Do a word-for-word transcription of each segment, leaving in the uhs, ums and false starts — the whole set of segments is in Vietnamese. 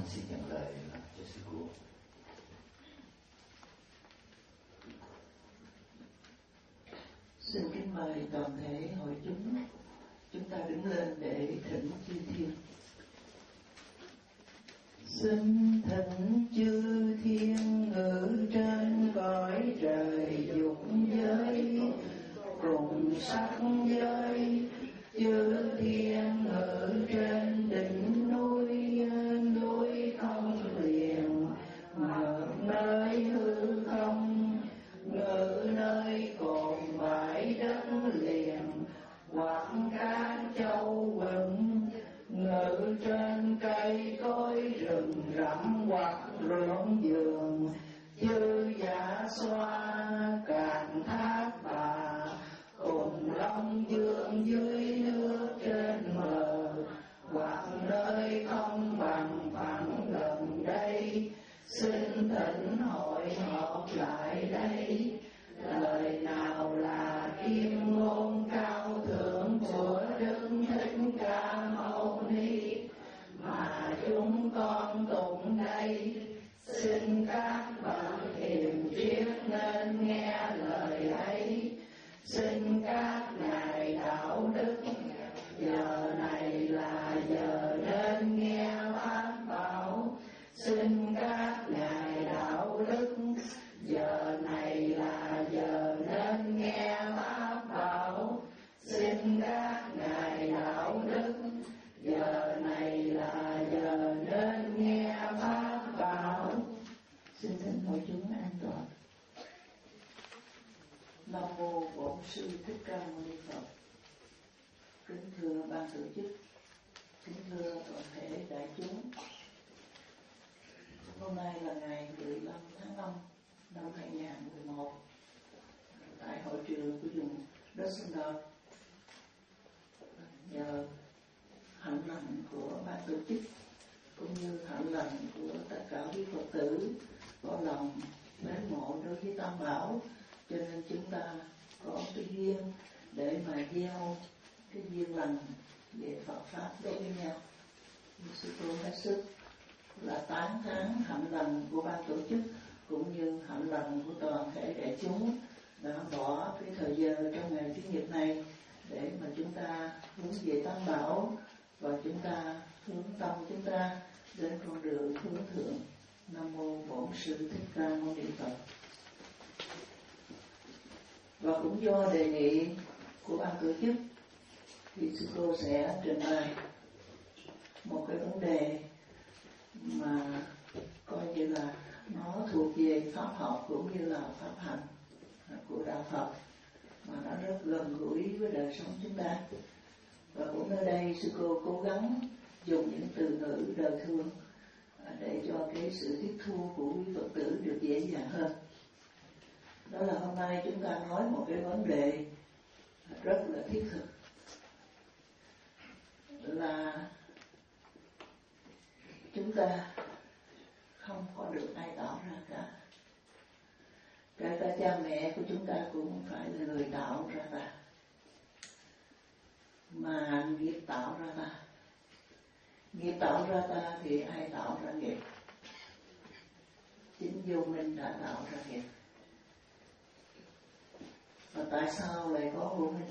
xin nhận lời là cho sư cô. Xin kính mời toàn thể hội chúng, chúng ta đứng lên để thỉnh chư thiên. Xin thỉnh chư thiên ngự trên cõi trời dục giới, cùng sắc giới, chư thiên ngự trên đỉnh núi, núi không liền, ngự nơi hư không, ngự nơi cồn bãi đất liền, hoặc các châu quận, ngự trên cây cối rừng rậm hoặc ruộng vườn, chư giả xoa càn thác bà, cùng long dương dưới nước trên bờ, hoặc nơi không bằng phẳng gần đây, xin thỉnh hội họp lại đây. Lời nào là kim ngôn cao thượng của Đức Thích Ca Mâu Ni mà chúng con tụng đây, xin các bậc hiền triết nên nghe lời ấy. Xin các ngài đạo đức, giờ này là giờ nên nghe pháp bảo. Xin các ngài đạo đức, giờ này là giờ nên nghe pháp bảo. Xin các ngài đạo đức, giờ này là giờ nên nghe pháp bảo. Xin thỉnh hội chúng an toàn. Nam mô Bổn Sư Thích Ca Mâu Ni Phật. Kính thưa ban tổ chức, kính thưa toàn thể đại chúng. Hôm nay là ngày mười lăm tháng năm năm hai nghìn không trăm mười một, tại hội trường của vùng Düsseldorf. Nhờ hạnh lành của ban tổ chức cũng như hạnh lành của tất cả quý Phật tử có lòng mến mộ đối với Tam Bảo, cho nên chúng ta có cái duyên để mà gieo cái duyên lành về Phật pháp đối với nhau. Sư cô hết sức là tán thán hạnh lành của ban tổ chức cũng như hạnh lành của toàn thể đại chúng đã bỏ cái thời giờ trong ngày Chủ nhật này để mà chúng ta hướng về Tam Bảo và chúng ta hướng tâm chúng ta đến con đường hướng thượng. Nam mô Bổn Sư Thích Ca Mâu Ni Phật. Và cũng do đề nghị của ban tổ chức thì sư cô sẽ trình bày một cái vấn đề mà coi như là nó thuộc về pháp học cũng như là pháp hành của đạo Phật, mà nó rất gần gũi với đời sống chúng ta. Và cũng ở đây sư cô cố gắng dùng những từ ngữ đời thường để cho cái sự tiếp thu của quý Phật tử được dễ dàng hơn. Đó là hôm nay chúng ta nói một cái vấn đề rất là thiết thực, là chúng ta không có được ai tạo ra cả. Kể cả cha mẹ của chúng ta cũng phải là người tạo ra ta, mà nghiệp tạo ra ta. Nghiệp tạo ra ta thì ai tạo ra nghiệp? Chính vô minh đã tạo ra nghiệp. Và tại sao lại có vô minh?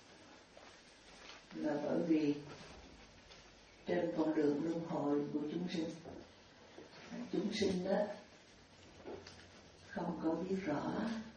Là bởi vì trên con đường luân hồi của chúng sinh, chúng sinh đó không có biết rõ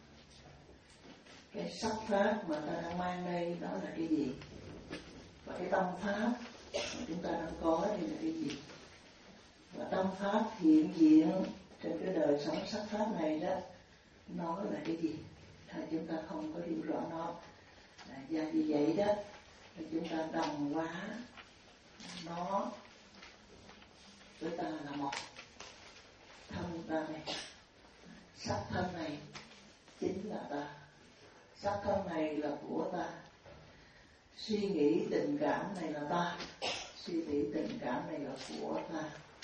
cái sắc pháp mà ta đang mang đây đó là cái gì, và cái tâm pháp mà chúng ta đang có đây là cái gì, và tâm pháp hiện diện trên cái đời sống sắc pháp này đó nó là cái gì. À, chúng ta không có hiểu rõ nó. À, và vì vậy đó thì chúng ta đồng hóa nó với ta là một. Thân ta này, sắc thân này chính là ta. Sắc thân này là của ta. Suy nghĩ tình cảm này là ta. Suy nghĩ tình cảm này là của ta.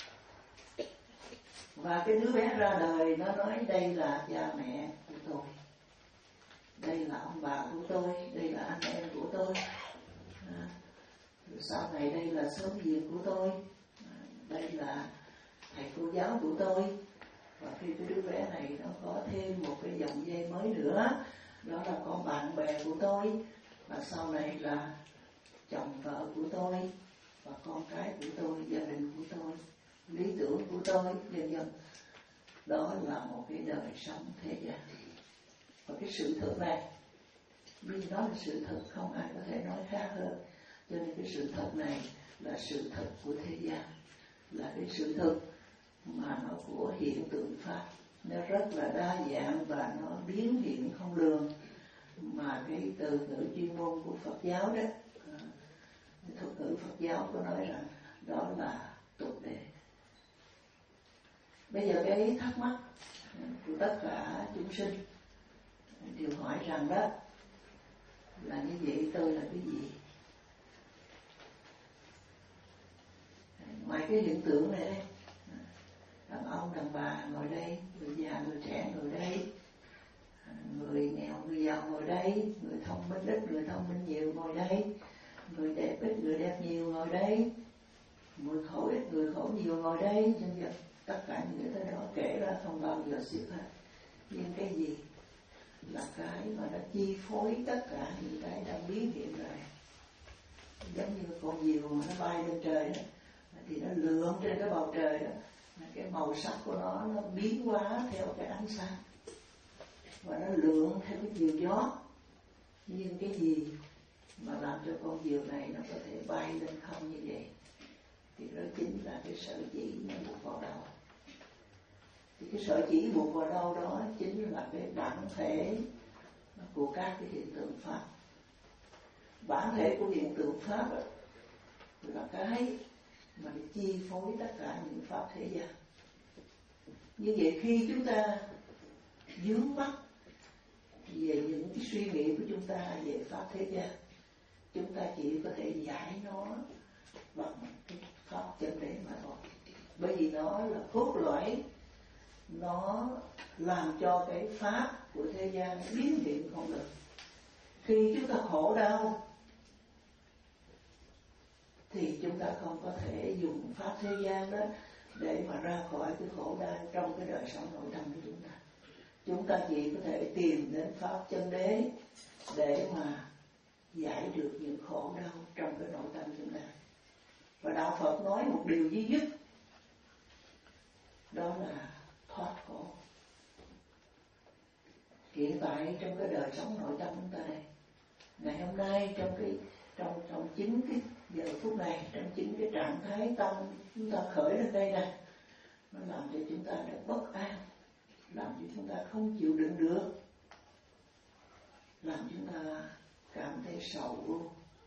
Và cái đứa bé ra đời nó nói đây là cha mẹ của tôi, đây là ông bà của tôi, đây là anh em của tôi, à, rồi sau này đây là xóm giềng của tôi, à, đây là thầy cô giáo của tôi. Và khi cái đứa bé này nó có thêm một cái dòng dây mới nữa, đó là con bạn bè của tôi, và sau này là chồng vợ của tôi, và con cái của tôi, gia đình của tôi, lý tưởng của tôi, vân vân. Đó là một cái đời sống thế gian. Và cái sự thật này, vì nó là sự thật, không ai có thể nói khác hơn. Cho nên cái sự thật này là sự thật của thế gian, là cái sự thật mà nó của hiện tượng pháp. Nó rất là đa dạng và nó biến hiện không lường. Mà cái từ ngữ chuyên môn của Phật giáo đó, cái thuật ngữ Phật giáo có nói rằng đó là tục đề. Bây giờ cái thắc mắc của tất cả chúng sinh đều hỏi rằng đó là như vậy tôi là cái gì? Ngoài cái hiện tượng này đây, đàn ông đàn bà ngồi đây, người già người trẻ ngồi đây, người nghèo người giàu ngồi đây, người thông minh ít người thông minh nhiều ngồi đây, người đẹp ít người đẹp nhiều ngồi đây, người khổ ít người khổ nhiều ngồi đây, cho nên tất cả những cái đó kể ra không bao giờ xếp hết. Nhưng cái gì là cái mà nó chi phối tất cả những cái đang biến hiện ra? Giống như con diều mà nó bay lên trời đó, thì nó lượn trên cái bầu trời đó, cái màu sắc của nó nó biến hóa theo cái ánh sáng, và nó lượn theo cái chiều gió. Nhưng cái gì mà làm cho con diều này nó có thể bay lên không như vậy? Thì đó chính là cái sợi chỉ nó buộc vào đầu. Thì cái sợi chỉ buộc vào đâu đó chính là cái bản thể của các cái hiện tượng pháp. Bản thể của hiện tượng pháp là cái mà để chi phối tất cả những pháp thế gian. Như vậy khi chúng ta vướng mắc về những cái suy nghĩ của chúng ta về pháp thế gian, chúng ta chỉ có thể giải nó bằng cái pháp chân đế mà thôi. Bởi vì nó là cốt lõi, nó làm cho cái pháp của thế gian biến hiện không được. Khi chúng ta khổ đau thì chúng ta không có thể dùng pháp thế gian đó để mà ra khỏi cái khổ đau trong cái đời sống nội tâm của chúng ta. Chúng ta chỉ có thể tìm đến pháp chân đế để mà giải được những khổ đau trong cái nội tâm chúng ta. Và đạo Phật nói một điều duy nhất, đó là thoát khổ. Hiện tại trong cái đời sống nội tâm chúng ta đây, ngày hôm nay trong cái trong trong chính cái giờ phút này, trong chính cái trạng thái tâm chúng ta khởi lên đây này, nó làm cho chúng ta rất bất an, làm cho chúng ta không chịu đựng được, làm chúng ta cảm thấy sầu ưu.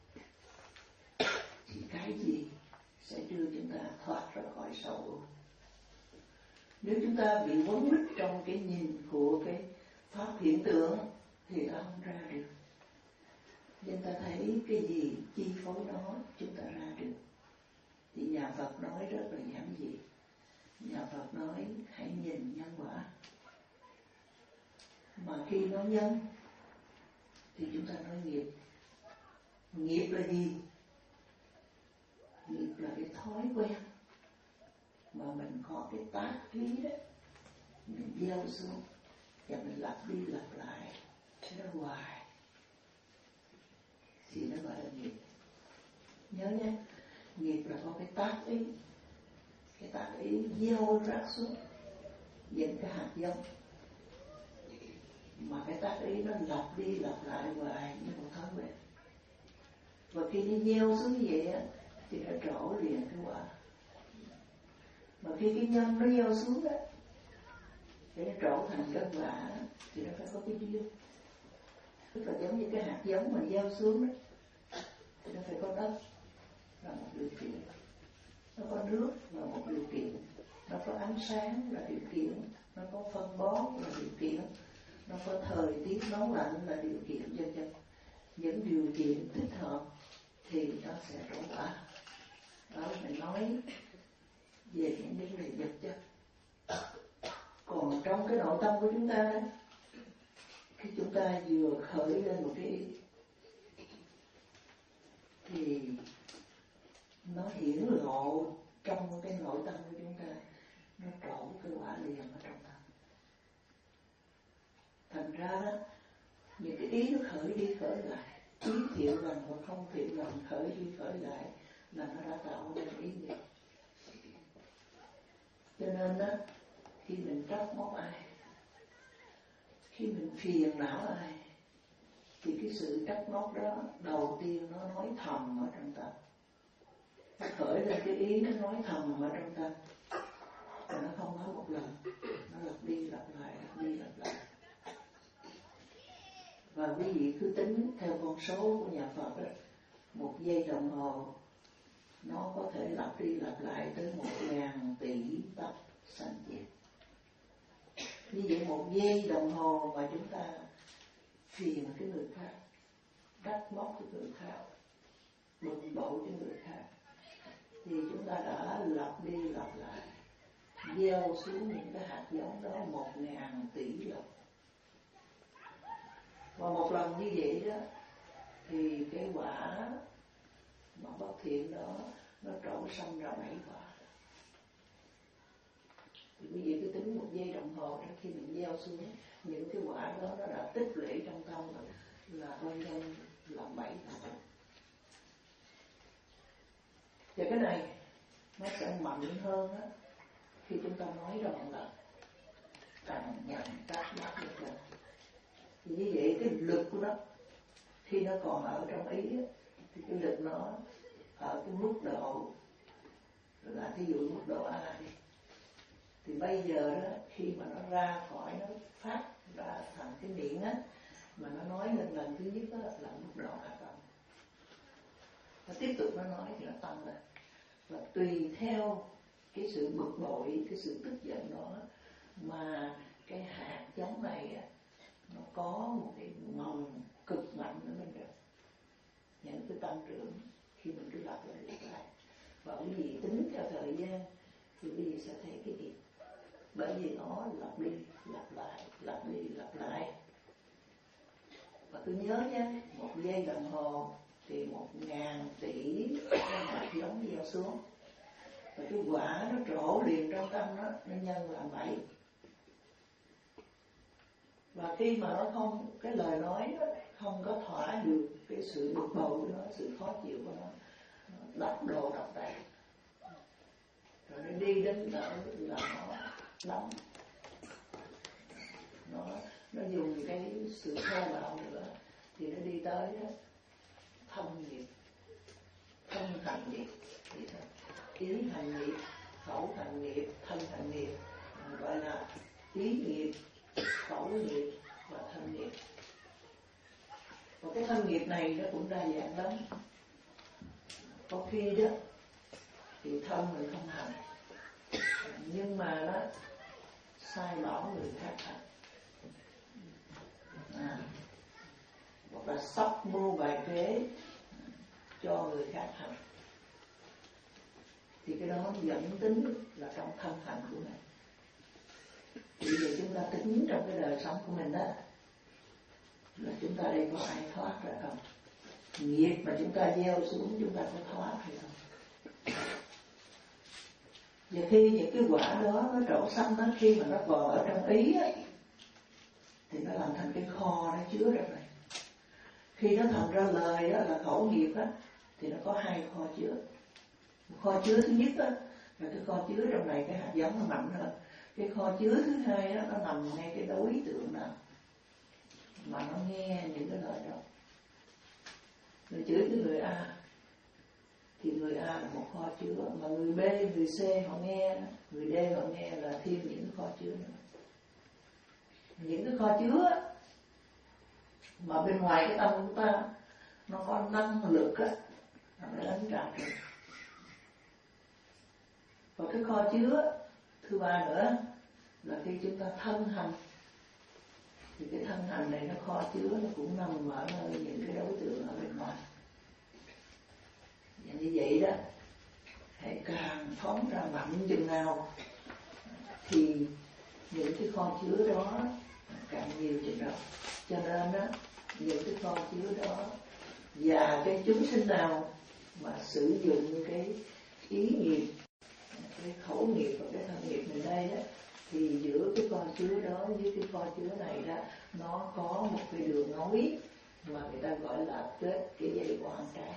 Thì cái gì sẽ đưa chúng ta thoát ra khỏi sầu ưu? Nếu chúng ta bị vấn mít trong cái nhìn của cái pháp hiện tượng thì ta không ra được. Nên ta thấy cái gì chi phối nó, chúng ta ra được. Thì nhà Phật nói rất là giản dị. Nhà Phật nói hãy nhìn nhân quả. Mà khi nói nhân thì chúng ta nói nghiệp. Nghiệp là gì? Nghiệp là cái thói quen mà mình có cái tác ý đó, mình gieo xuống và mình lặp đi lặp lại nó hoài thì nó gọi là nghiệp. Nhớ nhé, nghiệp là có cái tác ý, cái tác ý gieo rắc xuống những cái hạt giống mà cái tác ý nó lặp đi lặp lại hoài như một thói quen. Và khi nó gieo xuống như vậy á thì nó trổ liền cái quả. Mà khi cái nhân nó gieo xuống á để nó trổ thành kết quả thì nó phải có cái duyên. Tức là giống như cái hạt giống mà gieo xuống đó, thì nó phải có đất là một điều kiện, nó có nước là một điều kiện, nó có ánh sáng là điều kiện, nó có phân bón là điều kiện, nó có thời tiết nóng lạnh là điều kiện, cho cho những điều kiện thích hợp thì nó sẽ trổ quả. Đó mình nói về những vấn đề vật chất. Còn trong cái nội tâm của chúng ta đó, khi chúng ta vừa khởi lên một cái ý thì nó hiển lộ trong cái nội tâm của chúng ta khởi đi khởi lại, ý thiệu lành và không thiệu lành khởi đi khởi lại là nó đã tạo nên ý niệm. Cho nên đó, khi mình trách móc ai, khi mình phiền não ai, thì cái sự trách móc đó đầu tiên nó nói thầm ở trong tâm, nó khởi lên cái ý nó nói thầm ở trong tâm, và nó không nói một lần, nó lặp đi lặp lại, lặp đi lặp lại. Và quý vị cứ tính theo con số của nhà Phật đó, một giây đồng hồ nó có thể lặp đi lặp lại tới một ngàn tỷ tập sanh diệt. Như vậy một giây đồng hồ mà chúng ta phiền cái người khác, trách móc cái người khác, bực bội cái người khác, thì chúng ta đã lặp đi lặp lại, gieo xuống những cái hạt giống đó một ngàn tỷ lần. Và một lần như vậy đó, thì cái quả mà bất thiện đó nó trổ sanh ra bảy quả. Thì bây giờ cứ tính một giây đồng hồ đó, khi mình gieo xuống những cái quả đó nó đã tích lũy trong tâm rồi, là coi nhân làm bảy quả. Và cái này nó sẽ mạnh hơn á, khi chúng ta nói rằng là càng nhận tác mắc được rồi. Thì như vậy cái lực của nó khi nó còn ở trong ý á, thì cái lực nó ở cái mức độ là thí dụ mức độ A đi, thì bây giờ đó khi mà nó ra khỏi, nó phát ra thành cái miệng á, mà nó nói lên lần thứ nhất đó là mức độ A cộng, nó tiếp tục nó nói thì nó tăng lên. Và tùy theo cái sự bực bội, cái sự tức giận đó mà cái hạt giống này nó có một cái mầm cực mạnh ở bên trong, những cái tăng trưởng khi mình cứ lặp lại lặp lại. Và quý vị tính theo thời gian thì quý vị sẽ thấy cái gì, bởi vì nó lặp đi lặp lại, lặp đi lặp lại. Và cứ nhớ nhé, một giây đồng hồ thì một ngàn tỷ hạt giống gieo xuống, và cái quả nó trổ liền trong tâm nó, nó nhân làm bảy. Và khi mà nó không, cái lời nói nó không có thỏa được cái sự bực bội của nó, sự khó chịu của nó, nó đập đồ đập đạn, rồi nó đi đến đỡ là nó đóng, nó nó dùng cái sự thô bạo nữa, thì nó đi tới đó, thân nghiệp, thân thành nghiệp, thì thôi. Ý thành nghiệp, khẩu thành nghiệp, thân thành nghiệp, gọi là ý nghiệp, khẩu nghiệp và thân nghiệp. Và cái thân nghiệp này nó cũng đa dạng lắm. Có khi đó thì thân mình không hành, nhưng mà nó sai bảo người khác hành, à, hoặc là sắp mưu bài kế cho người khác hành, thì cái đó dẫn tính là trong thân hành của mình. Bây giờ chúng ta tính trong cái đời sống của mình đó, là chúng ta đây có ai thoát ra không? Nghiệp mà chúng ta gieo xuống chúng ta có thoát hay không? Và khi những cái quả đó nó trổ sanh đó, khi mà nó còn ở trong ý ấy, thì nó làm thành cái kho nó chứa ra rồi. Khi nó thành ra lời đó là khẩu nghiệp á, thì nó có hai kho chứa. Một kho chứa thứ nhất á, là cái kho chứa trong này cái hạt giống nó mạnh hơn. Cái kho chứa thứ hai đó, nó nằm ngay cái đối tượng nào mà nó nghe những cái lời đó. Người chửi cái người A thì người A là một kho chứa, mà người B, người C họ nghe, người D họ nghe là thêm những kho chứa nữa. Những cái kho chứa mà bên ngoài cái tâm của ta nó có năng lực á, nó để đánh trả được. Và cái kho chứa thứ ba nữa là khi chúng ta thân hành, thì cái thân hành này nó kho chứa nó cũng nằm ở nơi những cái đối tượng ở bên ngoài. Và như vậy đó, hãy càng phóng ra mạnh chừng nào thì những cái kho chứa đó càng nhiều chừng đó. Cho nên đó, những cái kho chứa đó và cái chúng sinh nào mà sử dụng cái ý nghiệp, cái khẩu nghiệp và cái thân nghiệp mình đây đó, thì giữa cái kho chứa đó với cái kho chứa này đó, nó có một cái đường nối mà người ta gọi là kết cái dây oan trái.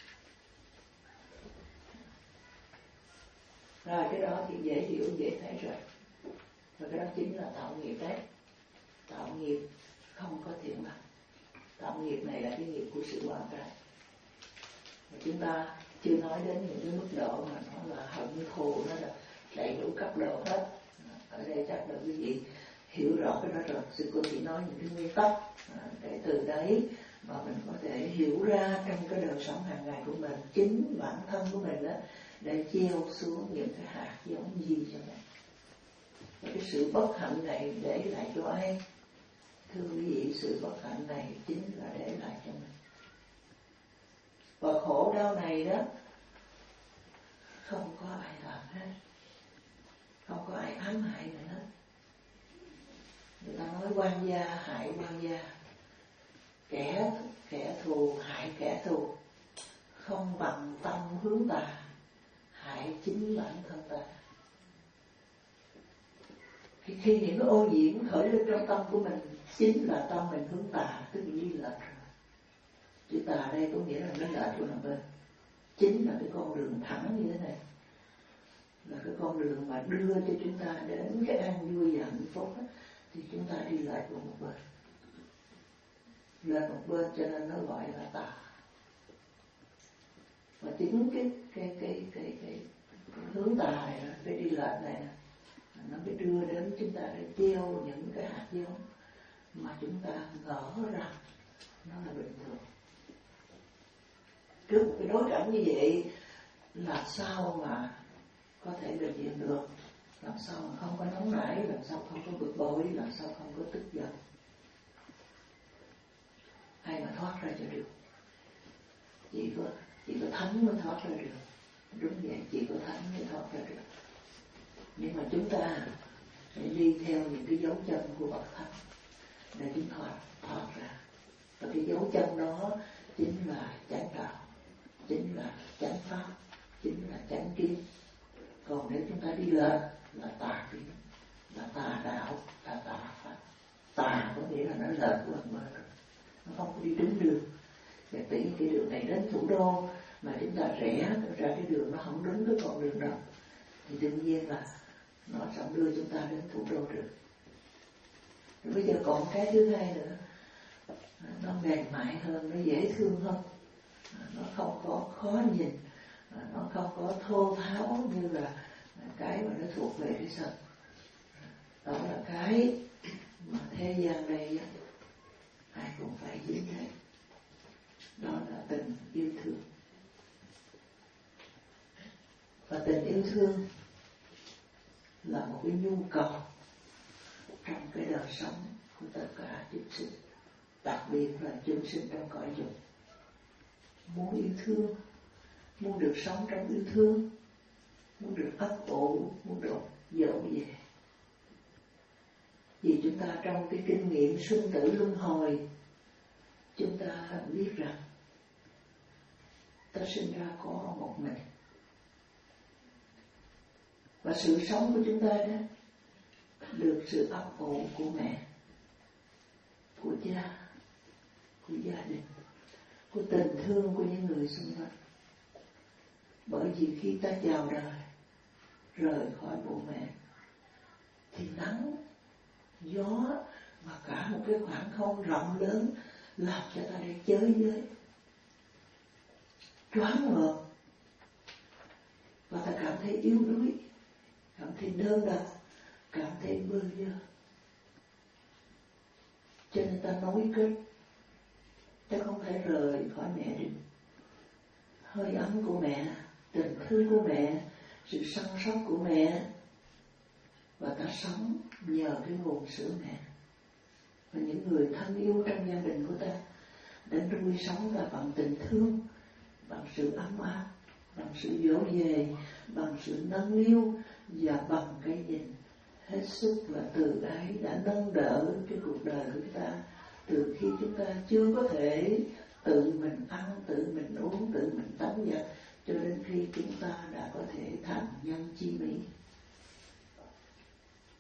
Rồi cái đó thì dễ hiểu, dễ thấy rồi. Và cái đó chính là tạo nghiệp đấy. Tạo nghiệp không có thiện lành. Tạo nghiệp này là cái nghiệp của sự oan trái. Và chúng ta chưa nói đến những cái mức độ mà nó là hận thù, nó là đầy đủ cấp độ hết. Ở đây chắc là quý vị hiểu rõ cái đó rồi. Sư cô chỉ nói những cái nguyên tắc để từ đấy mà mình có thể hiểu ra trong cái đời sống hàng ngày của mình, chính bản thân của mình đó, để gieo xuống những cái hạt giống gì cho mình. Và cái sự bất hạnh này để lại cho ai? Thưa quý vị, sự bất hạnh này chính là để lại cho mình. Và khổ đau này đó không có ai làm hết, không có ai ám hại nữa hết. Người ta nói quan gia hại quan gia, kẻ kẻ thù hại kẻ thù, không bằng tâm hướng tà, hại chính bản thân ta. Khi, khi những cái ô nhiễm khởi lên trong tâm của mình, chính là tâm mình hướng tà, tức là đi lệch rồi. Chữ tà đây có nghĩa là nó lệch của nằm bên. Chính là cái con đường thẳng như thế này, là cái con đường mà đưa cho chúng ta đến cái an vui và hạnh phúc đó, thì chúng ta đi lại của một bên, lên một bên, cho nên nó gọi là tà. Và chính cái cái cái cái cái, cái hướng tà này, cái đi lệch này, nó mới đưa đến chúng ta để gieo những cái hạt giống mà chúng ta ngỡ rằng nó là bình thường. Trước cái đối cảnh như vậy, làm sao mà có thể bình yên được? Làm sao mà không có nóng nảy, làm sao không có bực bội, làm sao không có tức giận? Ai mà thoát ra cho được? Chỉ có chỉ có thánh mới thoát ra được. Đúng vậy, chỉ có thánh mới thoát ra được. Nhưng mà chúng ta phải đi theo những cái dấu chân của bậc thánh để chúng thoát thoát ra. Và cái dấu chân đó chính là chánh đạo, chính là chánh pháp, chính là chánh kiến. Còn nếu chúng ta đi lên là tà kiến, là tà đạo, là tà pháp. Tà có nghĩa là nó lệch của mình rồi, nó không có đi đúng đường. Và tỷ cái đường này đến thủ đô mà chúng ta rẽ ra cái đường nó không đúng cái con đường đó, thì đương nhiên là nó sẽ đưa chúng ta đến thủ đô được. Rồi bây giờ còn cái thứ hai nữa, nó mềm mại hơn, nó dễ thương hơn, nó không có khó nhìn, nó không có thô tháo như là cái mà nó thuộc về cái sân. Đó là cái mà thế gian đây ai cũng phải dính thấy. Đó là tình yêu thương. Và tình yêu thương là một cái nhu cầu trong cái đời sống của tất cả chúng sinh, đặc biệt là chúng sinh trong cõi dục. Muốn yêu thương, muốn được sống trong yêu thương, muốn được ấp ủ, muốn được dỗ về. Vì chúng ta trong cái kinh nghiệm sinh tử luân hồi, chúng ta biết rằng ta sinh ra có một mình. Và sự sống của chúng ta đó được sự ấp ủ của mẹ, của cha, của gia đình, của tình thương của những người xung quanh. Bởi vì khi ta chào đời, rời khỏi bụng mẹ, thì nắng, gió và cả một cái khoảng không rộng lớn làm cho ta để chơi với, choáng ngợp, và ta cảm thấy yếu đuối, cảm thấy đơn độc, cảm thấy bơ vơ. Cho nên ta nối kết, ta không thể rời khỏi mẹ được. Hơi ấm của mẹ, tình thương của mẹ, sự săn sóc của mẹ, và ta sống nhờ cái nguồn sữa mẹ. Và những người thân yêu trong gia đình của ta đã nuôi sống ta bằng tình thương, bằng sự ấm áp, bằng sự dỗ về, bằng sự nâng niu, và bằng cái nhìn hết sức và từ ái đã nâng đỡ cái cuộc đời của chúng ta từ khi chúng ta chưa có thể tự mình ăn, tự mình uống, tự mình tắm giặt, cho đến khi chúng ta đã có thể thành nhân chi mỹ.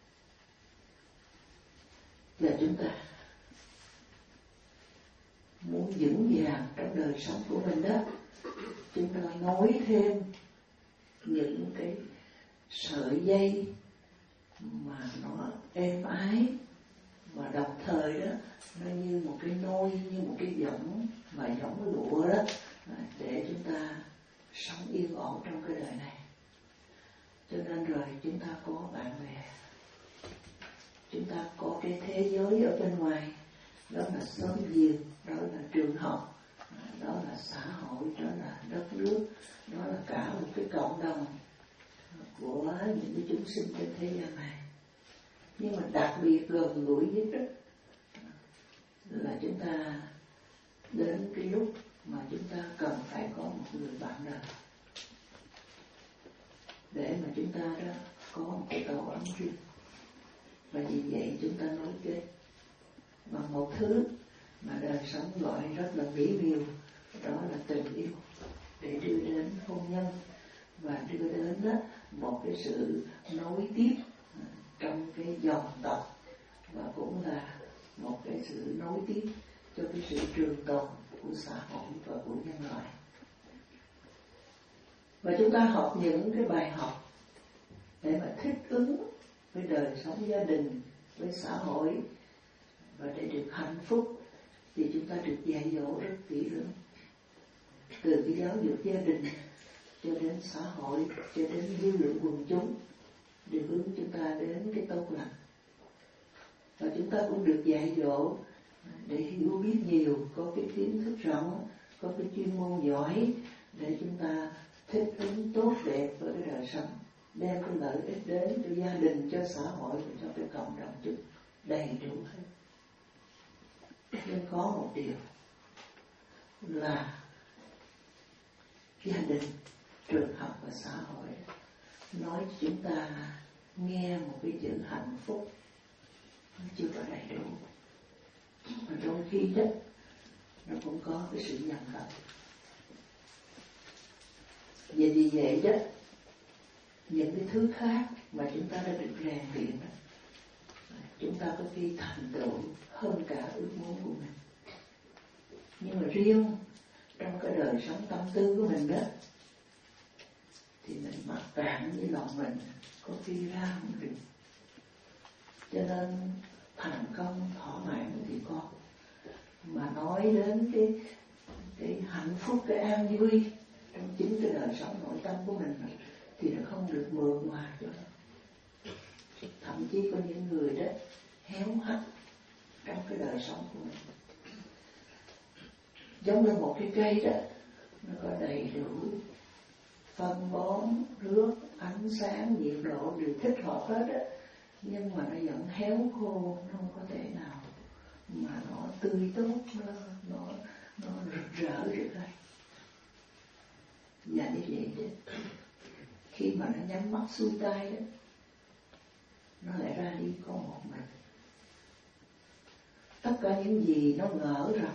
Và chúng ta muốn vững vàng trong đời sống của mình đó, chúng ta nối thêm những cái sợi dây mà nó êm ái, và đồng thời đó nó như một cái nôi, như một cái võng mà võng lụa đó, để chúng ta sống yên ổn trong cái đời này. Cho nên rồi chúng ta có bạn bè, chúng ta có cái thế giới ở bên ngoài, đó là xóm giềng, đó là trường học, đó là xã hội, đó là đất nước, đó là cả một cái cộng đồng của những cái chúng sinh trên thế gian này. Nhưng mà đặc biệt gần gũi nhất đó là chúng ta đến cái lúc mà chúng ta cần phải có một người bạn đời, để mà chúng ta đó có một cái tổ ấm riêng. Và vì vậy chúng ta nối kết bằng một thứ mà đời sống gọi rất là mỹ miều, đó là tình yêu, để đưa đến hôn nhân và đưa đến đó một cái sự nối tiếp trong cái dòng tộc, và cũng là một cái sự nối tiếp cho cái sự trường tồn của xã hội và của nhân loại. Và chúng ta học những cái bài học để mà thích ứng với đời sống gia đình, với xã hội, và để được hạnh phúc thì chúng ta được dạy dỗ rất kỹ lưỡng, từ cái giáo dục gia đình cho đến xã hội, cho đến dư luận quần chúng, để hướng chúng ta đến cái tốt lành. Và chúng ta cũng được dạy dỗ để hiểu biết nhiều, có cái kiến thức rộng, có cái chuyên môn giỏi, để chúng ta thích ứng tốt đẹp với cái đời sống, đem cái lợi ích đến cho gia đình, cho xã hội và cho cái cộng đồng chúng đầy đủ hết. Nhưng có một điều là gia đình, trường học và xã hội nói cho chúng ta nghe một cái chữ hạnh phúc nó chưa có đầy đủ, mà trong khi đó nó cũng có cái sự nhận hận. Vậy vì vậy đó, những cái thứ khác mà chúng ta đã được rèn luyện đó, chúng ta có khi thành tựu hơn cả ước muốn của mình. Nhưng mà riêng trong cái đời sống tâm tư của mình đó, thì mình mặc cảm với lòng mình, có khi ra không được. Cho nên thành công thỏa mãn thì con, mà nói đến cái cái hạnh phúc, cái an vui trong chính cái đời sống nội tâm của mình thì nó không được mượt mà cho nó. Thậm chí có những người đó héo hắt trong cái đời sống của mình, giống như một cái cây đó, nó có đầy đủ phân bón, nước, ánh sáng, nhiệt độ đều thích hợp hết á, nhưng mà nó vẫn héo khô, nó không có thể nào mà nó tươi tốt, nó nó nó rực rỡ được đây. Và như vậy đó, khi mà nó nhắm mắt xuôi tay đó, nó lại ra đi có một mình. Tất cả những gì nó ngỡ rằng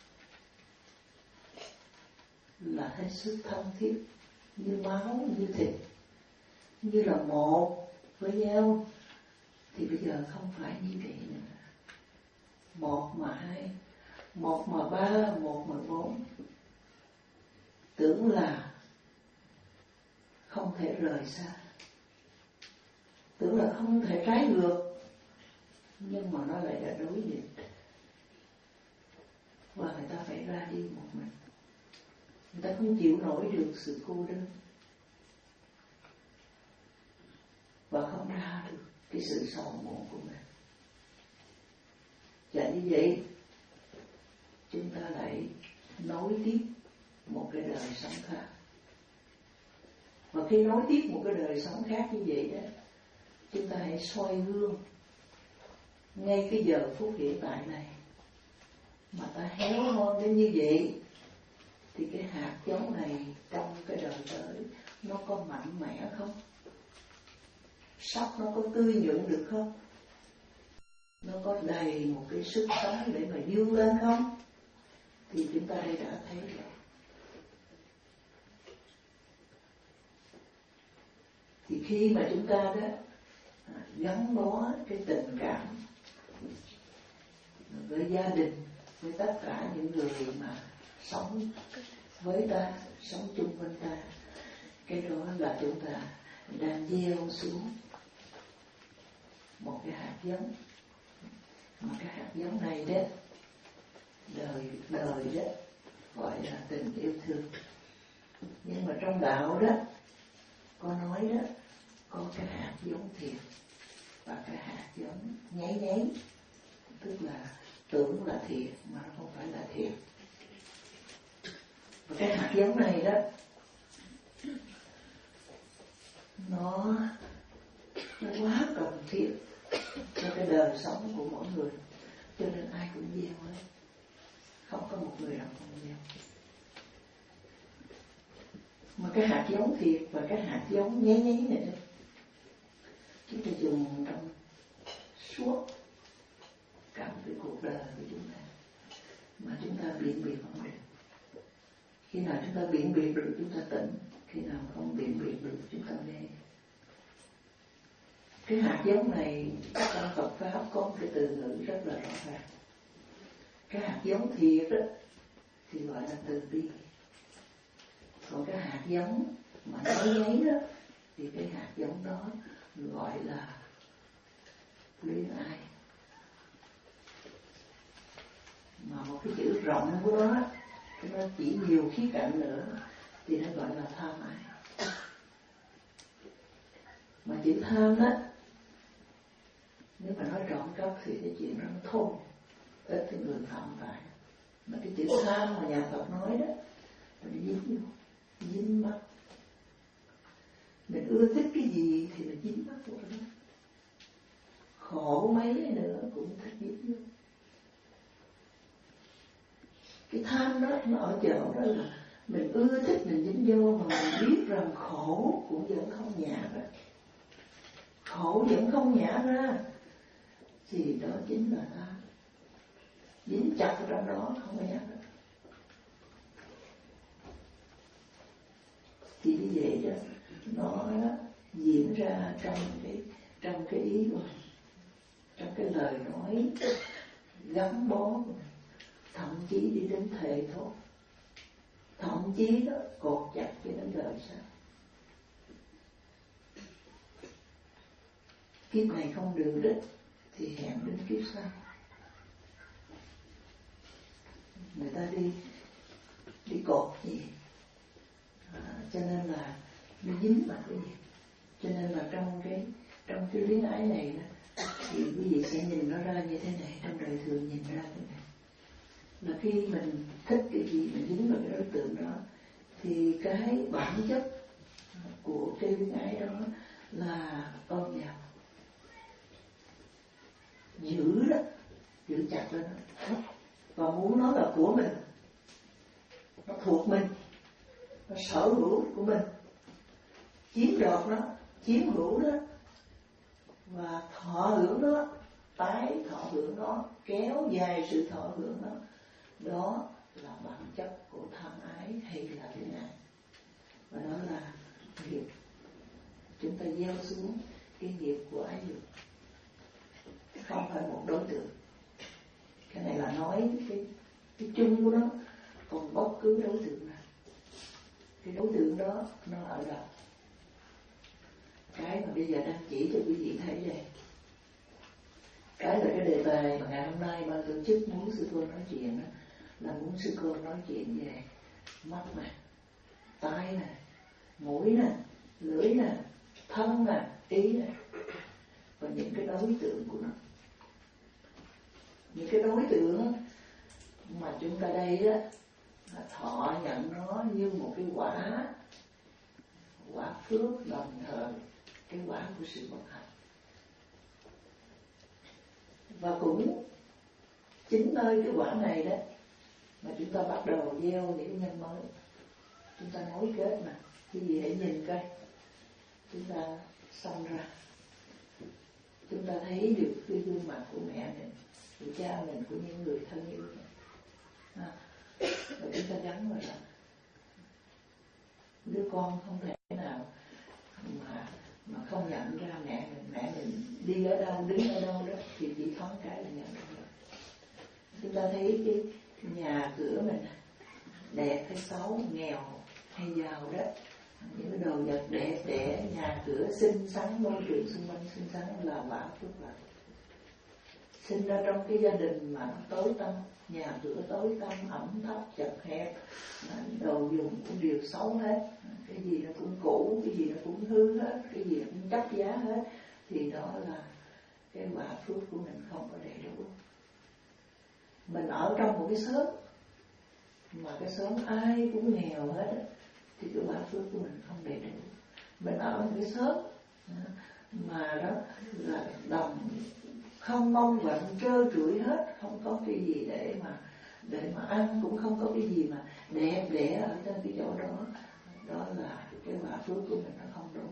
là hết sức thân thiết, như máu, như thịt, như là một với nhau, thì bây giờ không phải như vậy nữa. Một mà hai, một mà ba, một mà bốn. Tưởng là không thể rời xa, tưởng là không thể trái ngược, nhưng mà nó lại là đối nghịch, và người ta phải ra đi một mình. Người ta không chịu nổi được sự cô đơn, và không ra được cái sự sầu muộn của mình. Và như vậy chúng ta lại nối tiếp một cái đời sống khác. Và khi nối tiếp một cái đời sống khác như vậy đó, chúng ta hãy soi gương ngay cái giờ phút hiện tại này, mà ta héo hon đến như vậy, thì cái hạt giống này trong cái đời tới nó có mạnh mẽ không? Sóc nó có tươi nhuận được không? Nó có đầy một cái sức sống để mà vươn lên không? Thì chúng ta đây đã thấy rồi. Thì khi mà chúng ta đó gắn bó cái tình cảm với gia đình, với tất cả những người mà sống với ta, sống chung với ta. Cái đó là chúng ta đang gieo xuống một cái hạt giống, mà cái hạt giống này đó, đời đời đó gọi là tình yêu thương. Nhưng mà trong đạo đó có nói đó, có cái hạt giống thiệt và cái hạt giống nháy nháy, tức là tưởng là thiệt mà không phải là thiệt. Và cái hạt giống này đó nó, nó quá cần thiết cho cái đời sống của mỗi người, cho nên ai cũng gieo hết, không có một người nào không gieo. Mà cái hạt giống thiệt và cái hạt giống nháy nháy này đó, chúng ta dùng trong suốt cả một cái cuộc đời của chúng ta, mà chúng ta biện biệt không được. Khi nào chúng ta biện biệt được chúng ta tỉnh, khi nào không biện biệt được chúng ta mê. Cái hạt giống này trong Phật pháp có một cái từ ngữ rất là rõ ràng. Cái hạt giống thiệt đó thì gọi là từ bi, còn cái hạt giống mà nháy nháy đó thì cái hạt giống đó gọi là luyến ái. Mà một cái chữ rộng của nó, nó chỉ nhiều khía cạnh nữa thì nó gọi là tham ái. Mà chữ tham đó, nếu mà nói trọn gốc thì cái chuyện đó nó thôn, ít cái người phạm phải. Mà cái chữ tham mà nhà Phật nói đó, nó dính vô, dính mắt. Mình ưa thích cái gì thì mình dính mắt vô đó. Khổ mấy nữa cũng thích dính vô. Cái tham đó nó ở chỗ đó là mình ưa thích mình dính vô, mà mình biết rằng khổ cũng vẫn không nhả ra. Khổ vẫn không nhả ra thì đó chính là tham. Dính chặt ở trong đó không nhả ra. Thì như vậy đó, nó diễn ra trong cái trong cái ý của mình, trong cái lời nói gắn bó của mình, thậm chí đi đến thề thốt, thậm chí đó cột chặt cho đến đời sau. Kiếp này không được đó thì hẹn đến kiếp sau. Người ta đi đi cột gì, à, cho nên là nó dính vào cái gì. Cho nên là trong cái trong cái luyến ái này đó, thì quý vị sẽ nhìn nó ra như thế này, trong đời thường nhìn ra thế này, là khi mình thích cái gì, mình dính vào cái đối tượng đó, thì cái bản chất của cái luyến ái đó là ôm vào, giữ đó, giữ chặt lên nó, và muốn nó là của mình, nó thuộc mình, nó sở hữu của mình, chiếm đoạt nó, chiếm hữu nó, và thọ hưởng nó, tái thọ hưởng nó, kéo dài sự thọ hưởng nó. Đó là bản chất của tham ái hay là luyến ái. Và đó là nghiệp chúng ta gieo xuống, cái nghiệp của ái dục, không phải một đối tượng. Cái này là nói cái, cái chung của nó, còn bất cứ đối tượng nào, cái đối tượng đó nó ở đâu. Cái mà bây giờ đang chỉ cho quý vị thấy đây, cái là cái đề tài mà ngày hôm nay ban tổ chức muốn sư cô nói chuyện đó, là muốn sư cô nói chuyện về mắt nè, tai nè, mũi nè, lưỡi nè, thân nè, ý nè, và những cái đối tượng của nó. Những cái đối tượng mà chúng ta đây đó là thọ nhận nó như một cái quả, quả phước đồng thời cái quả của sự bất hạnh. Và cũng chính nơi cái quả này đó mà chúng ta bắt đầu gieo những nhân mới. Chúng ta nối kết mà, cái gì hãy nhìn coi, chúng ta sanh ra, chúng ta thấy được cái gương mặt của mẹ mình, của cha mình, của những người thân yêu mình. À, và chúng ta gắn vào là đứa con không thể nào mà mà không nhận ra mẹ mình. Mẹ mình đi ở đâu, đứng ở đâu đó thì chỉ thoáng cái là nhận ra. Chúng ta thấy cái nhà cửa mình đẹp hay xấu, nghèo hay giàu đó, những cái đồ vật đẹp đẽ, nhà cửa xinh xắn, môi trường xung quanh xinh xắn là quả phước lành. Sinh ra trong cái gia đình mà nó tối tăm, nhà cửa tối tăm, ẩm thấp, chật hẹp, đồ dùng cũng đều xấu hết, cái gì nó cũng cũ, cái gì nó cũng hư hết, cái gì nó cũng chấp giá hết, thì đó là cái quả phước của mình không có đầy đủ. Mình ở trong một cái xóm mà cái xóm ai cũng nghèo hết thì cái quả phước của mình không đầy đủ. Mình ở một cái xóm mà đó là đồng không mong vận trơ trụi hết, không có cái gì để mà để mà ăn, cũng không có cái gì mà đẹp đẽ ở trên cái chỗ đó, đó là cái quả phước của mình nó không đủ.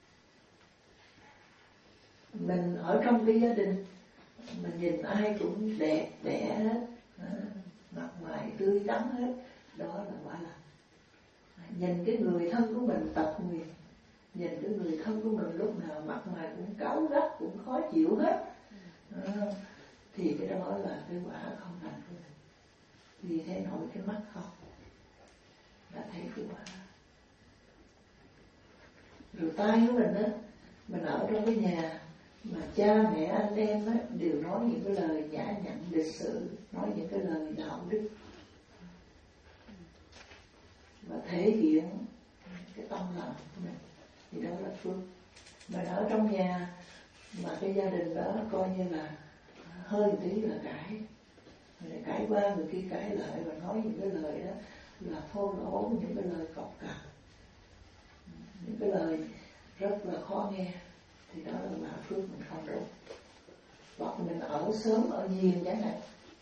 Mình ở trong cái gia đình mình nhìn ai cũng đẹp đẽ hết, mặt mày tươi tắn hết, đó là quả lành. Nhìn cái người thân của mình tật nguyền, nhìn cái người thân của mình lúc nào mặt mày cũng cáu gắt, cũng khó chịu hết, à, thì cái đó là cái quả không lành của mình. Vì thế nổi cái mắt không đã thấy cái quả. Rồi tay của mình á, mình ở trong cái nhà mà cha mẹ anh em á đều nói những cái lời nhã nhặn lịch sự, nói những cái lời đạo đức và thể hiện cái tâm lòng của mình, thì đó là phước. Mình ở trong nhà mà cái gia đình đó coi như là hơi một tí là cãi, người cãi qua người kia cãi lại và nói những cái lời đó là thô lỗ, những cái lời cọc cằn, những cái lời rất là khó nghe, thì đó là quả phước mình không đủ. Hoặc mình ở sớm ở nhiều chẳng hạn,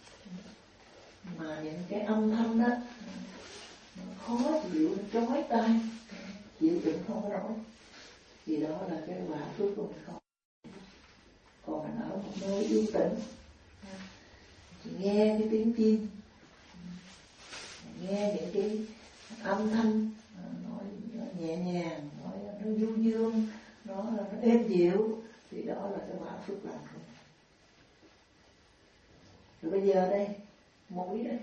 mà những cái âm thanh đó nó khó chịu, nó trói tai, chịu đựng không có nổi, thì đó là cái quả phước của mình không. Còn mình ở một nơi yên tĩnh, nghe cái tiếng chim, nghe những cái âm thanh nói nó nhẹ nhàng, nói nó du dương, nó, nó êm dịu, thì đó là cái quả phước lành của mình. Rồi bây giờ đây, mũi đây,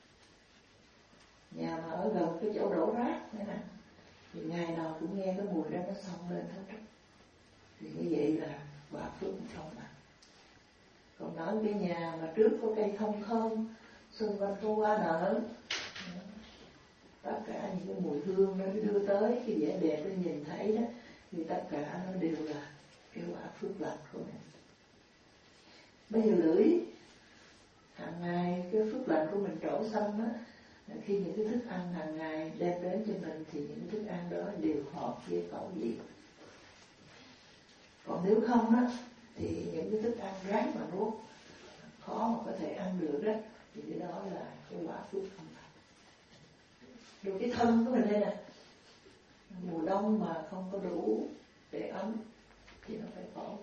nhà mà ở gần cái chỗ đổ rác thế này, thì ngày nào cũng nghe cái mùi đó nó xông lên hết, thì như vậy là quả phước không lành. Còn ở cái nhà mà trước có cây thông thơm, xung quanh có hoa nở, tất cả những cái mùi hương nó đưa tới cái vẻ đẹp nó nhìn thấy đó, thì tất cả nó đều là cái quả phước lành của mình. Bây giờ lưỡi, hàng ngày cái phước lành của mình trổ xanh đó, khi những cái thức ăn hàng ngày đem đến cho mình thì những thức ăn đó đều hợp với khẩu vị. Còn nếu không đó, thì những cái thức ăn ráng mà nuốt, khó mà có thể ăn được đó, thì cái đó là cái quả phước không lành. Rồi cái thân của mình đây nè, mùa đông mà không có đủ để ấm thì nó phải khổ.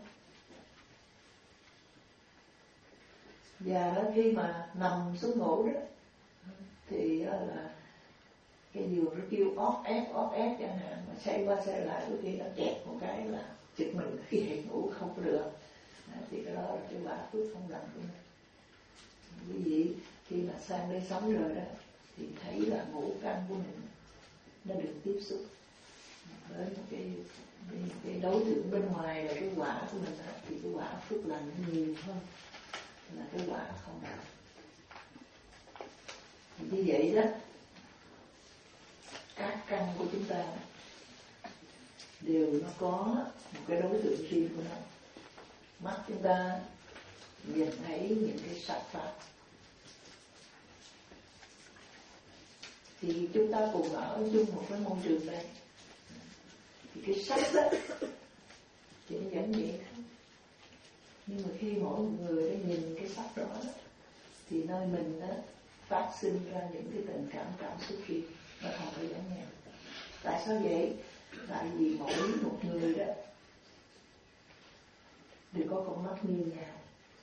Và đó, khi mà nằm xuống ngủ đó, thì là cái giường nó kêu ót ép ót ép chẳng hạn, mà xoay qua xoay lại có khi nó kẹt một cái là chực mình khi hệ ngủ không có được, thì cái đó là cái quả phước không lành của mình. Quý vị khi mà sang đây sống rồi đó, thì thấy là ngũ căn của mình nó được tiếp xúc với một cái, cái đối tượng bên ngoài là cái quả của mình đó, thì cái quả phước lành nó nhiều hơn là cái quả không lành. Thì như vậy đó, các căn của chúng ta đều nó có một cái đối tượng riêng của nó. Mắt chúng ta nhìn thấy những cái sắc pháp, thì chúng ta cùng ở chung một cái môi trường đây, thì cái sắc đó thì nó vẫn vậy thôi. Nhưng mà khi mỗi một người đã nhìn cái sắc đó, thì nơi mình đó phát sinh ra những cái tình cảm cảm xúc riêng, nó không phải giống nhau. Tại sao vậy? Tại vì mỗi một người đó đều có con mắt như nhau.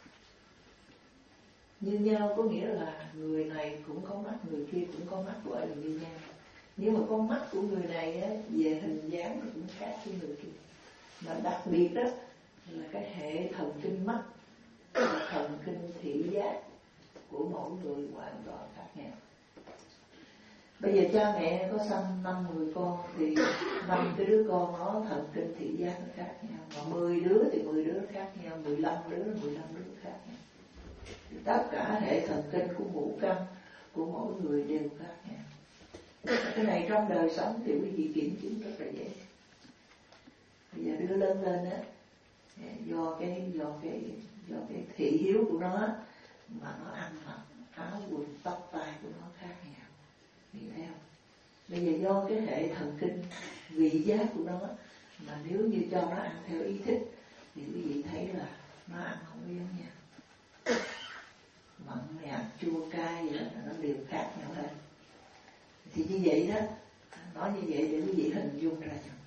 Như nhau có nghĩa là người này cũng có mắt, người kia cũng có mắt, gọi là như nhau. Nhưng mà con mắt của người này á, về hình dáng thì cũng khác với người kia. Mà đặc biệt đó là cái hệ thần kinh mắt, là thần kinh thị giác, của mỗi người hoàn toàn khác nhau. Bây giờ cha mẹ có sanh năm người con thì năm cái đứa con nó thần kinh thị giác nó khác nhau, mà mười đứa thì mười đứa khác nhau, mười lăm đứa mười lăm đứa khác nhau. Thì tất cả hệ thần kinh của ngũ căn của mỗi người đều khác nhau. Cái này trong đời sống thì quý vị kiểm chứng rất là dễ. Bây giờ đứa lớn lên á, do cái do cái do cái thị hiếu của nó mà nó ăn mặc áo quần tóc tai của nó khác nhau, hiểu không? Bây giờ do cái hệ thần kinh vị giác của nó mà nếu như cho nó ăn theo ý thích thì quý vị thấy là nó ăn không có giống nhau, mặn nhạt chua cay gì đó nó đều khác nhau hết. Thì như vậy đó, nói như vậy để quý vị hình dung ra cho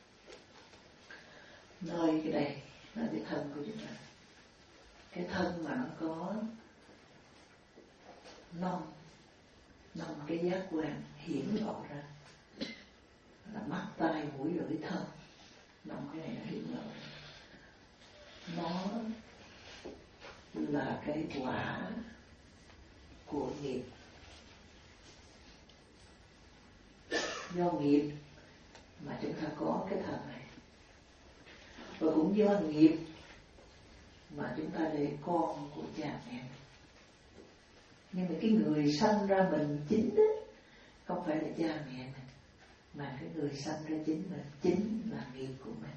nơi cái này là cái thân của chúng ta. Cái thân mà nó có năm năm cái giác quan hiển lộ ra là mắt tai mũi lưỡi thân. Năm cái này nó hiển lộ ra. Nó là cái quả của nghiệp. Do nghiệp mà chúng ta có cái thân này, và cũng do nghiệp mà chúng ta là con của cha mẹ. Nhưng mà cái người sanh ra mình chính đó, không phải là cha mẹ mình, mà cái người sanh ra chính mình, chính là nghiệp của mình.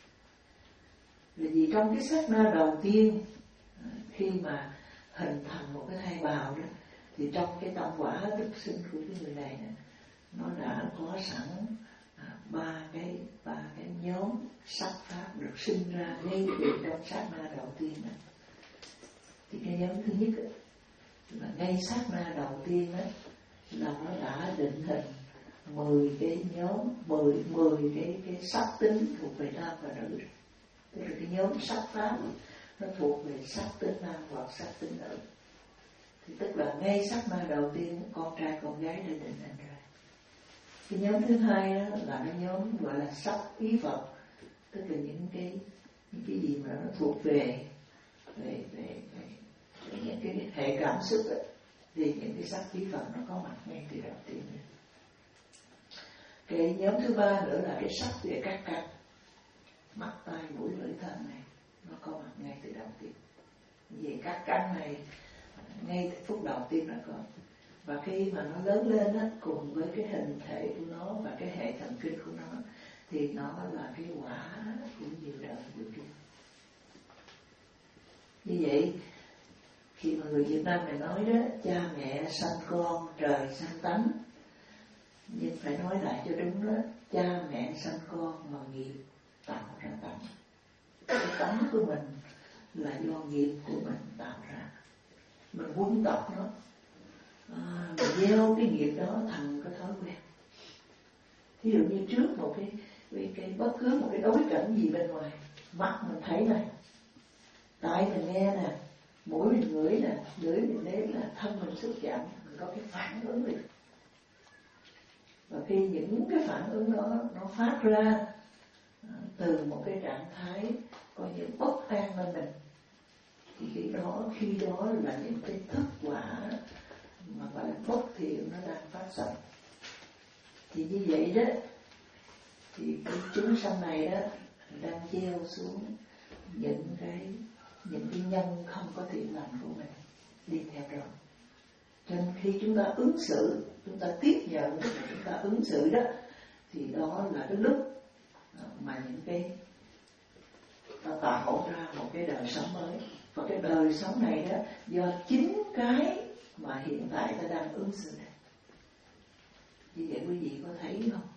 Là vì trong cái sát na đầu tiên, khi mà hình thành một cái thai bào đó, thì trong cái tâm quả đức sinh của cái người này đó, nó đã có sẵn à, ba cái ba cái nhóm sắc pháp được sinh ra ngay từ trong sát na đầu tiên đó. Thì cái nhóm thứ nhất đó, là ngay sát na đầu tiên đó, là nó đã định hình mười cái nhóm mười mười cái cái sắc tính thuộc về nam và nữ. Tức là cái nhóm sắc pháp nó thuộc về sắc tính nam hoặc sắc tính nữ. Thì tức là ngay sát na đầu tiên con trai con gái đã định hình ra. Cái nhóm thứ hai đó là cái nhóm gọi là sắc ý Phật, tức là những cái những cái gì mà nó thuộc về về về, về, về những cái hệ cảm xúc ấy. Thì những cái sắc ý Phật nó có mặt ngay từ đầu tiên. Cái nhóm thứ ba nữa là cái sắc về các căn, mắt tai mũi lưỡi thân này, nó có mặt ngay từ đầu tiên. Vì các căn này ngay từ phút đầu tiên đã có. Và khi mà nó lớn lên á, cùng với cái hình thể của nó và cái hệ thần kinh của nó, thì nó là cái quả của nhiều đời của chúng. Như vậy, khi mà người Việt Nam này nói đó, cha mẹ sanh con, trời sanh tánh. Nhưng phải nói lại cho đúng đó, cha mẹ sanh con mà nghiệp tạo ra tánh. Cái tánh của mình là do nghiệp của mình tạo ra. Mình huấn tập nó, à, mình gieo cái nghiệp đó thành cái thói quen. Ví dụ như trước một cái, cái, cái bất cứ một cái đối cảnh gì bên ngoài, mắt mình thấy này, tai mình nghe nè, mũi mình ngửi nè, lưỡi mình nếm nè, thân mình xúc chạm, mình có cái phản ứng liền. Và khi những cái phản ứng đó nó phát ra từ một cái trạng thái coi như bất an bên mình, thì khi đó khi đó là những cái thức quả mà gọi là bất thiện nó đang phát sinh. Thì như vậy đó, thì cái chúng sanh này đó đang gieo xuống những cái những cái nhân không có thiện lành của mình đi theo rồi. Cho nên khi chúng ta ứng xử, chúng ta tiếp nhận, chúng ta ứng xử đó, thì đó là cái lúc mà những cái ta tạo ra một cái đời sống mới. Và cái đời sống này đó do chính cái mà hiện tại ta đang ứng xử này. Như vậy quý vị có thấy không?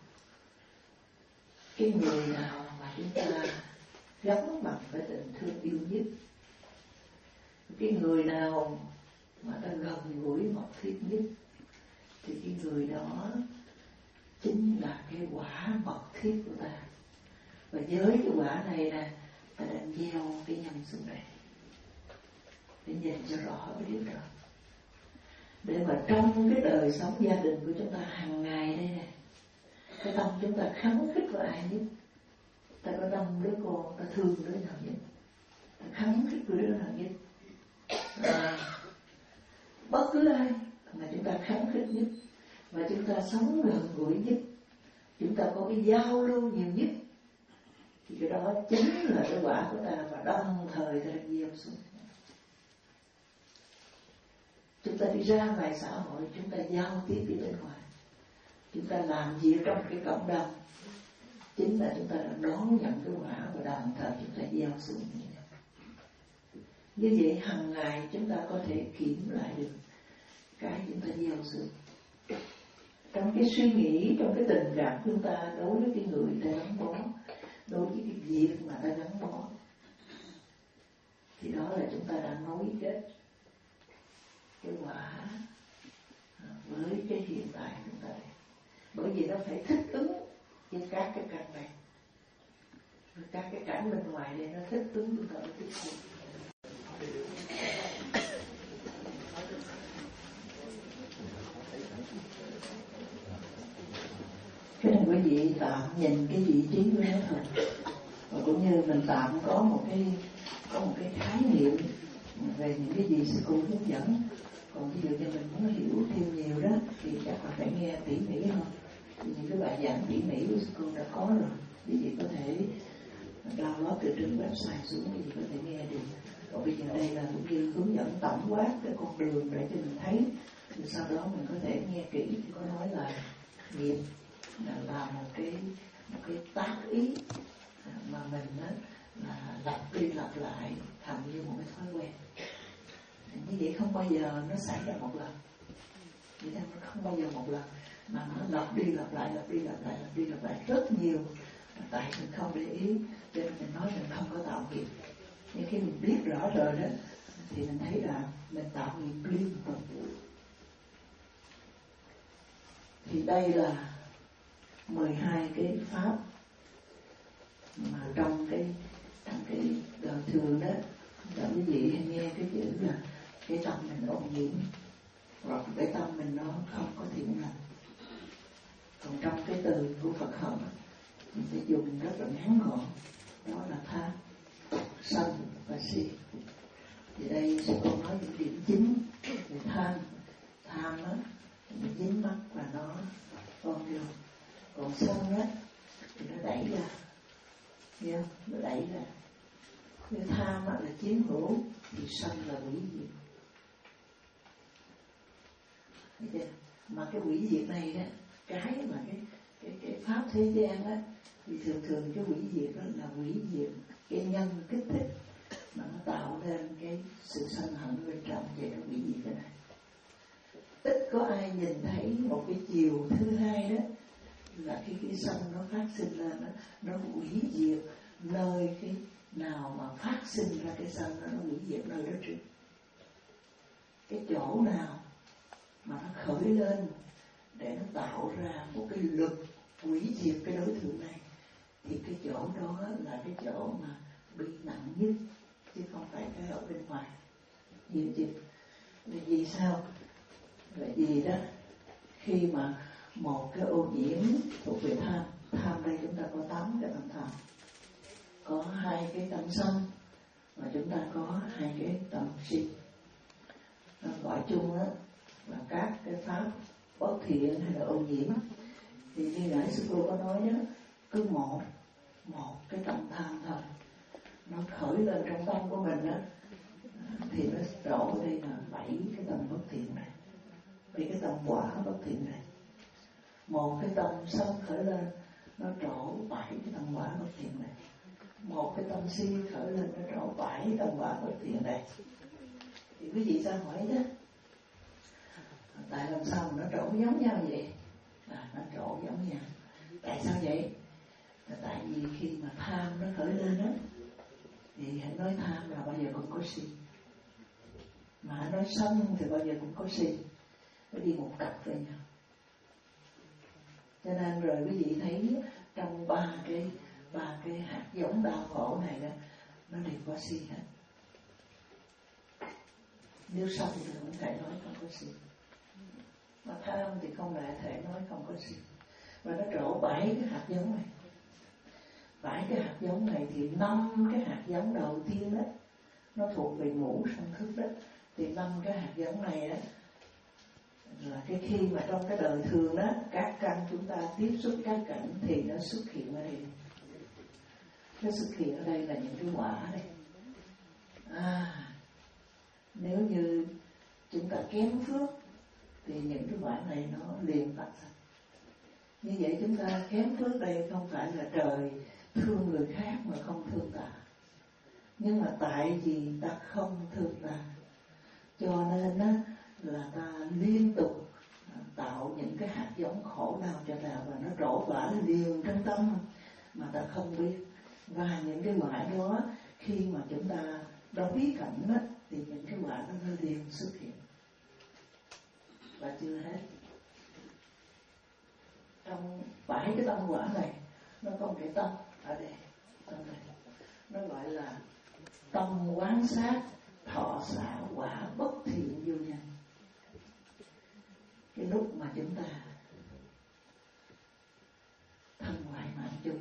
Cái người nào mà chúng ta gắn bằng với tình thương yêu nhất, cái người nào mà ta gần gũi mật thiết nhất, thì cái người đó chính là cái quả mật thiết của ta. Và với cái quả này nè, ta đang gieo cái nhân xuống đây để nhìn cho rõ cái điều đó, để mà trong cái đời sống gia đình của chúng ta hàng ngày đây nè, cái tâm chúng ta khắng khích vào ai nhất. Ta có năm đứa con, ta thương đứa nào nhất, ta khắng khích với đứa nào nhất. À, bất cứ ai mà chúng ta kháng khích nhất, mà chúng ta sống gần gũi nhất, chúng ta có cái giao lưu nhiều nhất, thì cái đó chính là cái quả của ta mà đồng thời ta đang gieo xuống. Chúng ta đi ra ngoài xã hội, chúng ta giao tiếp với bên ngoài, chúng ta làm việc trong cái cộng đồng, chính là chúng ta đã đón nhận cái quả và đồng thời chúng ta gieo xuống. Như vậy hàng ngày chúng ta có thể kiểm lại được cái chúng ta gieo xuống. Trong cái suy nghĩ, trong cái tình cảm chúng ta đối với cái người ta gắn bó, đối với cái việc mà ta gắn bó, thì đó là chúng ta đang nối kết cái quả với cái hiện tại của chúng ta. Bởi vì nó phải thích ứng với các cái cảnh này, các cái cảnh bên ngoài đây nó thích ứng chúng ta mới thích ứng. Cái này quý vị tạm nhìn cái vị trí của nó thôi, và cũng như mình tạm có một cái có một cái khái niệm về những cái gì sư cô hướng dẫn. Còn ví dụ như mình muốn hiểu thêm nhiều đó thì chắc là phải nghe tỉ mỉ hơn. Thì những cái bài giảng tỉ mỉ của sư cô đã có rồi, quý vị có thể download từ trên website xuống, quý vị có thể nghe được. Còn bây giờ đây là cũng như hướng dẫn tổng quát cái con đường để cho mình thấy, thì sau đó mình có thể nghe kỹ. Thì có nói là nghiệp là, là một cái một cái tác ý mà mình đó, là lặp đi lặp lại thành như một cái thói quen. Như vậy không bao giờ nó xảy ra một lần, vậy nên nó không bao giờ một lần, mà nó lặp đi lặp lại lặp đi lặp lại lặp đi lặp lại rất nhiều. Tại mình không để ý cho nên mình nói mình không có tạo nghiệp. Nhưng khi mình biết rõ rồi đó thì mình thấy là mình tạo nghiệp liên tục. Thì đây là mười hai cái pháp mà trong cái trong cái đời thường đó, là quý vị hay nghe cái chữ là cái tâm mình ô nhiễm, hoặc cái tâm mình nó không có thiện lành. Còn trong cái từ của Phật học mình phải dùng rất là ngắn gọn, đó là tham, sân và si. Thì đây sư cô nói những điểm chính về tham. Tham á, mình dính mắc và nó con vô. Còn sân á thì nó đẩy ra, hiểu không? Nó đẩy ra. Như tham á là chiếm hữu, thì sân là hủy diệt. Mà cái hủy diệt này đó, cái mà cái cái cái pháp thế gian á, thì thường thường cái hủy diệt đó là hủy diệt cái nhân kích thích mà nó tạo nên cái sự sân hận bên trong, vậy là hủy diệt cái này. Ít có ai nhìn thấy một cái chiều thứ hai đó, là khi cái sân nó phát sinh lên đó, nó hủy diệt nơi cái nào mà phát sinh ra cái sân đó, nó hủy diệt nơi đó trước. Cái chỗ nào mà nó khởi lên để nó tạo ra một cái lực hủy diệt cái đối tượng này, thì cái chỗ đó là cái chỗ mà bị nặng nhất, chứ không phải cái ở bên ngoài. Nhiều chứ. Vì sao? Bởi vì đó, khi mà một cái ô nhiễm thuộc về tham, tham đây chúng ta có tám cái tâm tham, có hai cái tâm sân và chúng ta có hai cái tâm si. Nó gọi chung đó là các cái pháp bất thiện hay là ô nhiễm. Thì như nãy sư cô có nói đó, cứ một một cái tâm tham thôi, nó khởi lên trong tâm của mình đó, thì nó đổ đây là bảy cái tâm bất thiện này, bảy cái tâm quả bất thiện này. Một cái tâm sân khởi lên, nó trổ bảy cái tâm quả bất thiện này. Một cái tâm si khởi lên, nó trổ bảy tâm quả bất thiện này. Thì quý vị sao hỏi đó, tại làm sao mà nó trổ giống nhau vậy? À, nó trổ giống nhau. Tại sao vậy? Là tại vì khi mà tham nó khởi lên đó, thì hãy nói tham là bao giờ cũng có si, mà hãy nói sân thì bao giờ cũng có si. Nó đi một cặp với nhau. Cho nên rồi quý vị thấy trong ba cái ba cái hạt giống đau khổ này đó, nó đều có si hết. Nếu sân thì không thể nói không có si, mà tham thì không lẽ thể nói không có si. Và nó trổ bảy cái hạt giống này. Bảy cái hạt giống này thì năm cái hạt giống đầu tiên đó, nó thuộc về ngũ sân thức đó. Thì năm cái hạt giống này đó là cái khi mà trong cái đời thường đó, các căn chúng ta tiếp xúc các cảnh thì nó xuất hiện ở đây. Nó xuất hiện ở đây là những cái quả đây. À, nếu như chúng ta kém phước thì những cái quả này nó liền tắt sạch. Như vậy chúng ta kém phước đây không phải là trời thương người khác mà không thương ta, nhưng mà tại vì ta không thương ta, cho nên á, là ta liên tục tạo những cái hạt giống khổ đau cho ta, và nó trổ vả liền trong tâm mà ta không biết. Và những cái quả đó khi mà chúng ta đối cảnh á, thì những cái quả đó nó liền xuất hiện. Và chưa hết, trong bảy cái tâm quả này nó có một cái tâm ở đây, tâm này nó gọi là tâm quán sát thọ xả quả bất thiện vô nhân. Cái lúc mà chúng ta thân ngoại mạng chung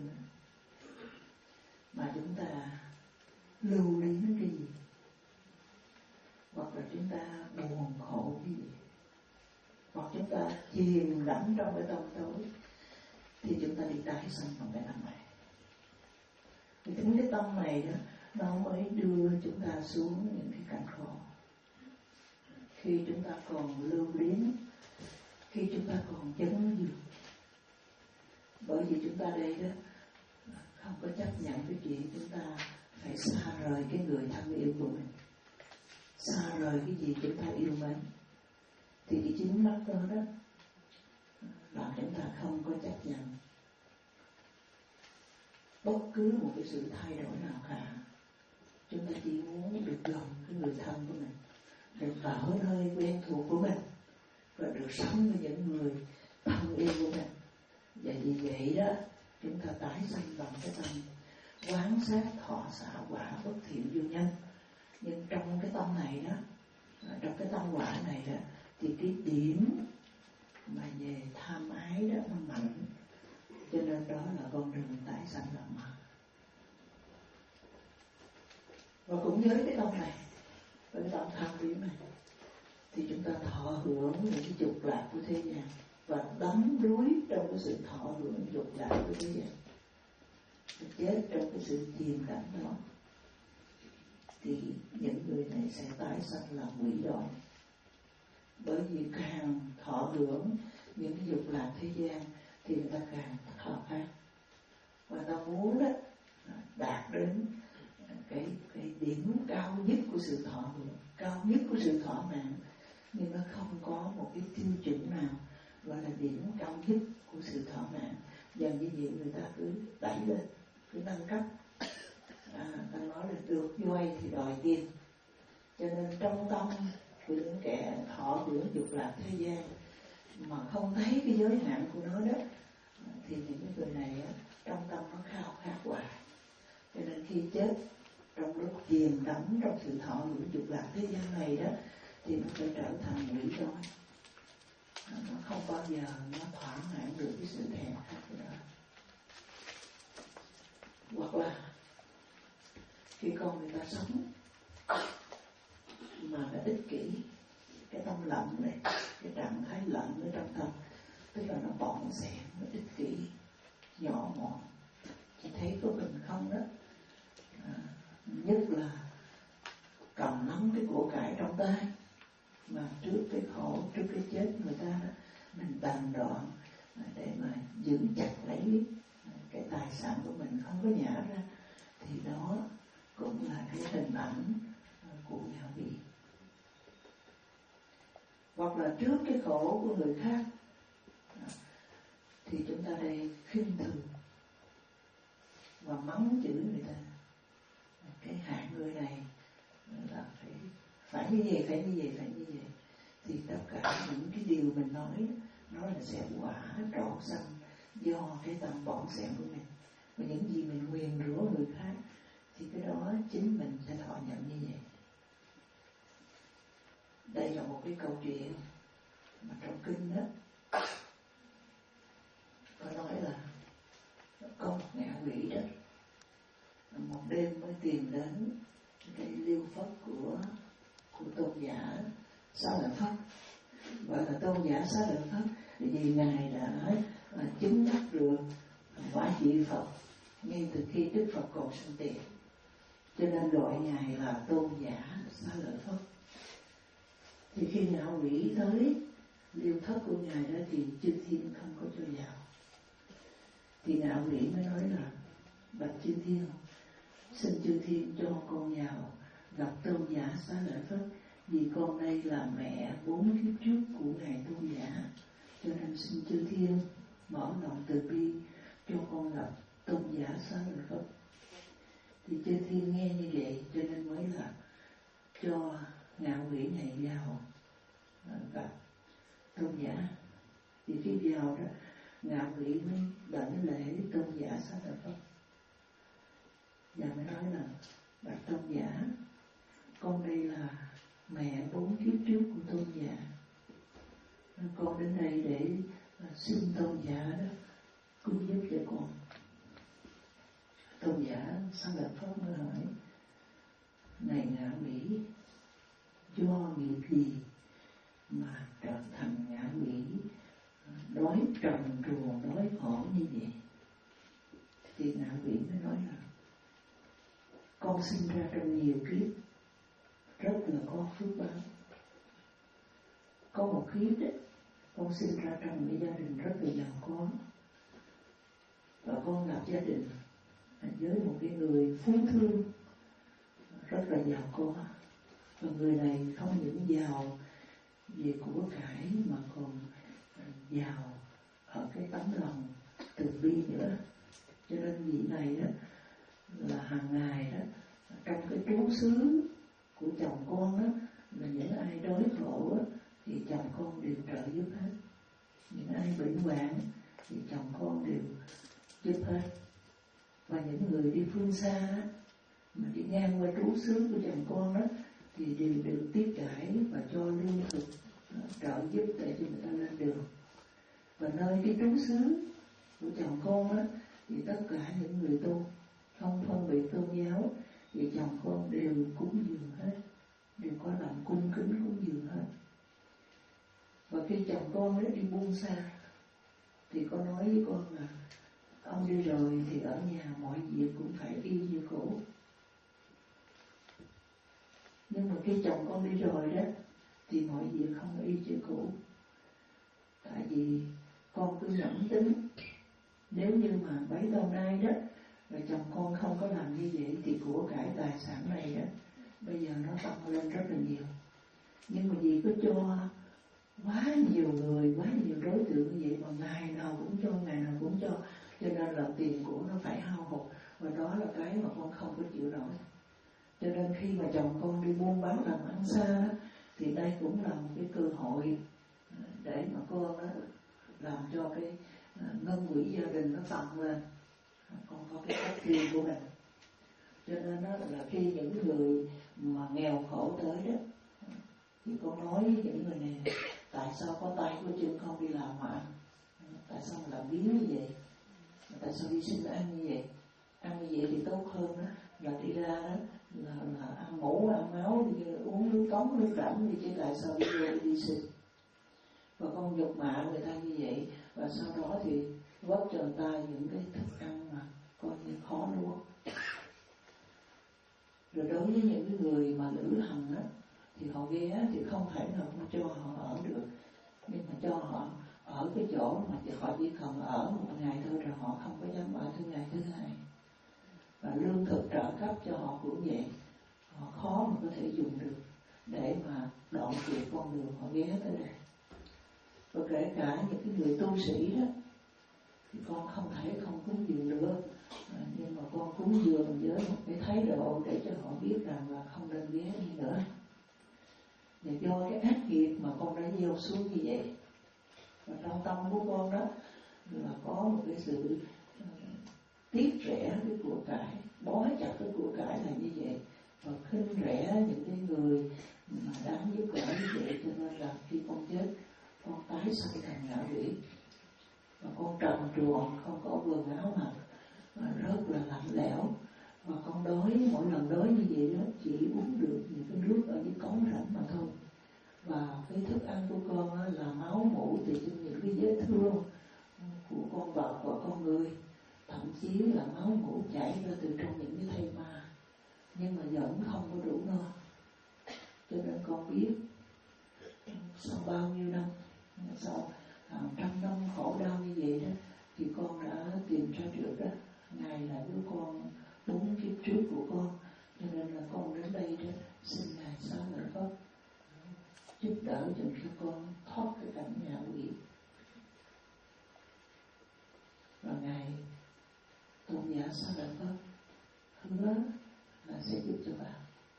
mà chúng ta lưu luyến cái gì, hoặc là chúng ta buồn khổ cái gì, hoặc chúng ta chìm đắm trong cái tâm tối, thì chúng ta đi tái sanh trong cái tâm này. Thì chính cái tâm này đó nó mới đưa chúng ta xuống những cái cảnh khổ. Khi chúng ta còn lưu luyến, khi chúng ta còn chấn dược, bởi vì chúng ta đây đó không có chấp nhận cái chuyện chúng ta phải xa rời cái người thân yêu của mình, xa rời cái gì chúng ta yêu mến, thì cái chính mắt đó đó làm chúng ta không có chấp nhận bất cứ một cái sự thay đổi nào cả. Chúng ta chỉ muốn được gần cái người thân của mình, được ở nơi quen thuộc của mình, và được sống với những người thân yêu của mình. Và vì vậy đó, chúng ta tái sanh bằng cái tâm quán sát thọ xả quả bất thiện vô nhân. Nhưng trong cái tâm này đó, trong cái tâm quả này đó, thì cái điểm mà về tham ái đó nó mạnh, cho nên đó là con đường tái sanh lần mà. Và cũng với cái tâm này, với cái tâm tham biến này, thì chúng ta thọ hưởng những cái dục lạc của thế gian và đắm đuối trong cái sự thọ hưởng dục lạc của thế gian, chết trong cái sự chìm đắm đó, thì những người này sẽ tái sanh là quỷ đói. Bởi vì càng thọ hưởng những cái dục lạc thế gian thì người ta càng khao khát, và ta muốn đó đạt đến cái cái điểm cao nhất của sự thọ hưởng, cao nhất của sự thỏa mãn, nhưng nó không có một cái tiêu chuẩn nào gọi là điểm cao nhất của sự thỏa mãn. Dần như vậy người ta cứ đẩy lên, cứ nâng cấp. À, ta nói là được vay thì đòi tiền, cho nên trong tâm của những kẻ thọ hưởng dục lạc thế gian mà không thấy cái giới hạn của nó đó, thì những cái người này trong tâm nó khao khát hoài. Cho nên khi chết trong lúc chìm đắm trong sự thọ hưởng dục lạc thế gian này đó, thì nó sẽ trở thành quỷ đói. Nó không bao giờ nó thỏa mãn được cái sự thèm khát của nó. Hoặc là khi con người ta sống mà nó ích kỷ, cái tâm lạnh này, cái trạng thái lạnh ở trong tâm, tức là nó bỏng xẹn, nó ích kỷ, nhỏ mọn, chỉ thấy có mình không đó. À, nhất là cầm nắm cái của cải trong tay, mà trước cái khổ, trước cái chết người ta đó, mình đành đoạn để mà giữ chặt lấy cái tài sản của mình không có nhả ra, thì đó cũng là cái hình ảnh của nhà vị. Hoặc là trước cái khổ của người khác thì chúng ta đây khinh thường và mắng chửi người ta, cái hạng người này là phải phải như vậy, phải như vậy, phải như vậy, thì tất cả những cái điều mình nói nó là sẽ quả trọn sanh do cái tâm bỏng sẻn của mình. Và những gì mình nguyền rủa người khác thì cái đó chính mình sẽ thọ nhận như vậy. Đây là một cái câu chuyện mà trong kinh đó có nói là có một ngạ quỷ đó một đêm mới tìm đến cái liêu pháp của của tôn giả Xá Lợi Phất, gọi là tôn giả Xá Lợi Phất, vì ngài đã à, chứng đắc được quả vị Phật ngay từ khi Đức Phật còn sinh tiền, cho nên gọi ngài là tôn giả Xá Lợi Phất. Thì khi ngạo quỷ tới liêu thất của ngài đó thì chư thiên không có cho vào. Thì ngạo quỷ mới nói là bạch chư thiên, xin chư thiên cho con vào gặp tôn giả Xá Lợi Phất, vì con đây là mẹ bốn kiếp trước của ngài tôn giả, cho nên xin chư thiên mở lòng từ bi cho con gặp tôn giả Xá Lợi Phất. Thì chư thiên nghe như vậy cho nên mới là cho ngạo quỷ này vào gặp tôn giả. Thì khi vào đó ngạo quỷ mới đảnh lễ tôn giả Xá Lợi Phất và mới nói là bạch tôn giả, con đây là mẹ bốn kiếp trước của tôn giả, con đến đây để xin tôn giả đó cứu giúp cho con. Tôn giả Xá Lợi Phất mới hỏi: này ngạ quỷ, do nghiệp gì mà trở thành ngạ quỷ đói trần truồng, đói khổ như vậy? Thì ngạ quỷ mới nói là con sinh ra trong nhiều kiếp rất là có phước báo. Có một kiếp đấy, con sinh ra trong một gia đình rất là giàu có, và con gặp gia đình với một cái người phú thương rất là giàu có. Và người này không những giàu về của cải mà còn giàu ở cái tấm lòng từ bi nữa. Cho nên vị này đó là hàng ngày đó trong cái trú xứ của chồng con đó, là những ai đói khổ đó, thì chồng con đều trợ giúp hết. Những ai bệnh hoạn thì chồng con đều giúp hết. Và những người đi phương xa đó, mà đi ngang qua trú xứ của chồng con đó, thì đều được tiếp đãi và cho lương thực trợ giúp để cho người ta lên đường. Và nơi cái trú xứ của chồng con đó, thì tất cả những người tu không phân biệt tôn giáo thì chồng con đều cúng dường hết, đều có lòng cung kính cúng dường hết. Và khi chồng con đó đi buông xa thì con nói với con là ông đi rồi thì ở nhà mọi việc cũng phải y như cũ. Nhưng mà khi chồng con đi rồi đó thì mọi việc không y như cũ. Tại vì con cứ nhẫn tính, nếu như mà bấy lâu nay đó và chồng con không có làm như vậy thì của cải tài sản này đó bây giờ nó tăng lên rất là nhiều. Nhưng mà vì có cho quá nhiều người, quá nhiều đối tượng như vậy mà ngày nào cũng cho, ngày nào cũng cho, cho nên là tiền của nó phải hao hụt. Và đó là cái mà con không có chịu nổi. Cho nên khi mà chồng con đi buôn bán làm ăn xa thì đây cũng là một cái cơ hội để mà con đó làm cho cái ngân quỹ gia đình nó tăng lên. Con có cái cách riêng của mình. Cho nên đó là khi những người mà nghèo khổ tới đó thì con nói với những người này: tại sao có tay có chân không đi làm mà ăn? Tại sao mà làm biếng như vậy? Tại sao đi xin ăn như vậy? Ăn như vậy thì tốt hơn đó là đi ra đó là, là ăn mũ, ăn máu, đi uống nước cống, nước rẫm đi, chứ tại sao đi vô đi xin? Và con nhục mạ người ta như vậy, và sau đó thì vấp cho người ta những cái thức ăn mà coi như khó nuốt. Rồi đối với những cái người mà lữ hành đó thì họ ghé thì không thể nào không cho họ ở được, nhưng mà cho họ ở cái chỗ mà họ chỉ cần ở một ngày thôi, rồi họ không có dám ở thứ ngày thứ hai. Và lương thực trợ cấp cho họ cũng vậy, họ khó mà có thể dùng được để mà đoạn tuyệt con đường họ ghé tới đây. Và kể cả những cái người tu sĩ đó thì con không thể không cúng dường được, à, nhưng mà con cúng dường với một cái thái độ để cho họ biết rằng là không nên ghé đi nữa. Và do cái ác nghiệp mà con đã gieo xuống như vậy, và trong tâm của con đó là có một cái sự uh, tiếc rẻ cái của cải, bó chặt cái của cải là như vậy, và khinh rẻ những cái người mà đáng giúp đỡ như vậy. Cho nên là khi con chết, con tái sanh thành ngạ quỷ, và con trần truồng, không có quần áo mặc, mà rất là lạnh lẽo. Và con đói, mỗi lần đói như vậy đó chỉ uống được những cái nước ở dưới cống rãnh mà thôi. Và cái thức ăn của con á, là máu mủ từ trong những cái vết thương của con vật và con người, thậm chí là máu mủ chảy ra từ trong những cái thây ma, nhưng mà vẫn không có đủ no. Cho nên con biết sau bao nhiêu năm, sau hàng trăm năm khổ đau như vậy đó, thì con đã tìm ra được đó, Ngài là đứa con bốn kiếp trước của con, cho nên là con đến đây đó xin Ngài Xá Lợi Phất giúp đỡ cho con thoát cái cảnh ngạ quỷ. Và Ngài Tôn giả Xá Lợi Phất hứa là sẽ giúp cho bạn.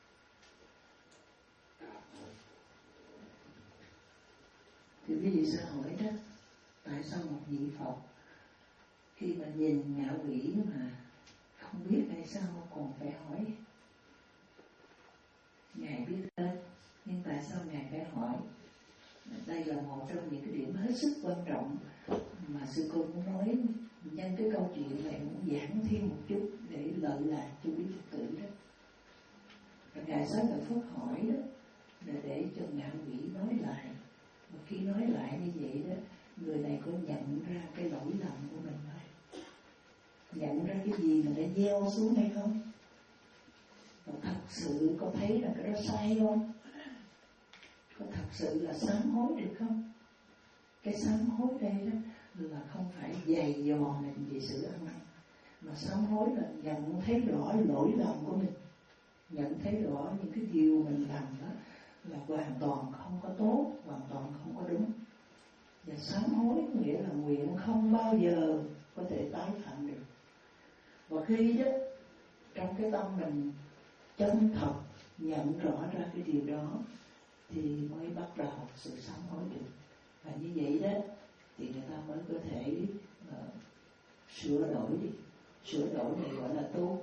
Thì quý vị sẽ hỏi đó, tại sao một vị Phật khi mà nhìn ngạ quỷ mà không biết tại sao còn phải hỏi? Ngài biết hết, nhưng tại sao Ngài phải hỏi? Đây là một trong những cái điểm hết sức quan trọng mà sư cô muốn nói nhân cái câu chuyện này, muốn giảng thêm một chút để lợi lạc cho quý Phật tử đó. Và Ngài Xá Lợi Phất hỏi đó là để cho ngạ quỷ nói lại. Và khi nói lại như vậy đó, người này có nhận ra cái lỗi lầm của mình không? Nhận ra cái gì mình đã gieo xuống hay không? Và thật sự có thấy là cái đó sai không? Có thật sự là sám hối được không? Cái sám hối đây đó là không phải dày dò mình về sự ăn năn, mà sám hối là nhận thấy rõ lỗi lầm của mình, nhận thấy rõ những cái điều mình làm đó là hoàn toàn không có tốt, hoàn toàn không có đúng. Và sám hối nghĩa là nguyện không bao giờ có thể tái phạm được. Và khi đó trong cái tâm mình chân thật nhận rõ ra cái điều đó thì mới bắt đầu sự sám hối được. Và như vậy đó thì người ta mới có thể uh, sửa đổi đi. Sửa đổi này gọi là tu,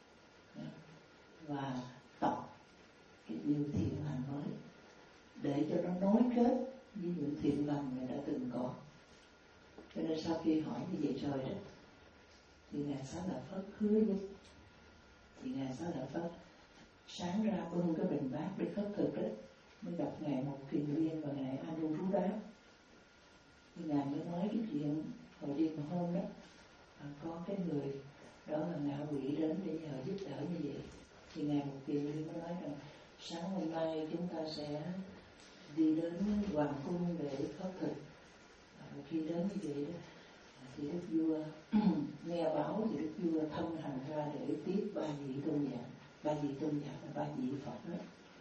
và tập cái điều thiện lành mới để cho nó nối kết với những thiện lành người đã từng có. Cho nên sau khi hỏi như vậy rồi đó thì Ngài Xá Lợi Phất hứa giúp. Thì Ngài Xá Lợi Phất sáng ra bưng cái bình bát để khất thực đó, mới gặp Ngài Một Kiền Liên và Ngài Anuruddha. Thì Ngài mới nói cái chuyện hồi đêm hôm đó, à, có cái người đó là ngạ quỷ đến để nhờ giúp đỡ như vậy. Thì Ngài Một Kiền Liên mới nói rằng sáng hôm nay chúng ta sẽ đi đến hoàng cung để khất thực. À, khi đến như vậy đó thì Đức Vua nghe báo thì Đức Vua thân hành ra để tiếp ba vị tôn giả. Ba vị tôn giả là ba vị Phật đó.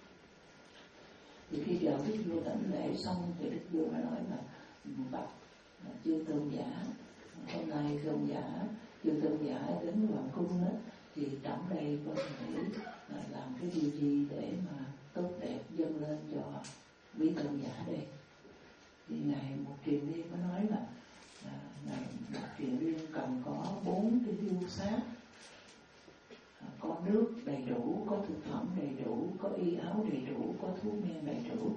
Thì khi chờ Đức Vua đảnh lễ xong thì Đức Vua mới nói là bạch chư tôn giả, hôm nay tôn giả chư tôn giả đến hoàng cung đó, thì trẫm đây có thể làm cái điều gì để mà tốt đẹp dâng lên cho quý tôn giả đây. Thì Ngài Một Kiền Liên mới nói là à, Ngài Một Kiền Liên cần có bốn cái điêu xác, à, có nước đầy đủ, có thực phẩm đầy đủ, có y áo đầy đủ, có thuốc men đầy đủ.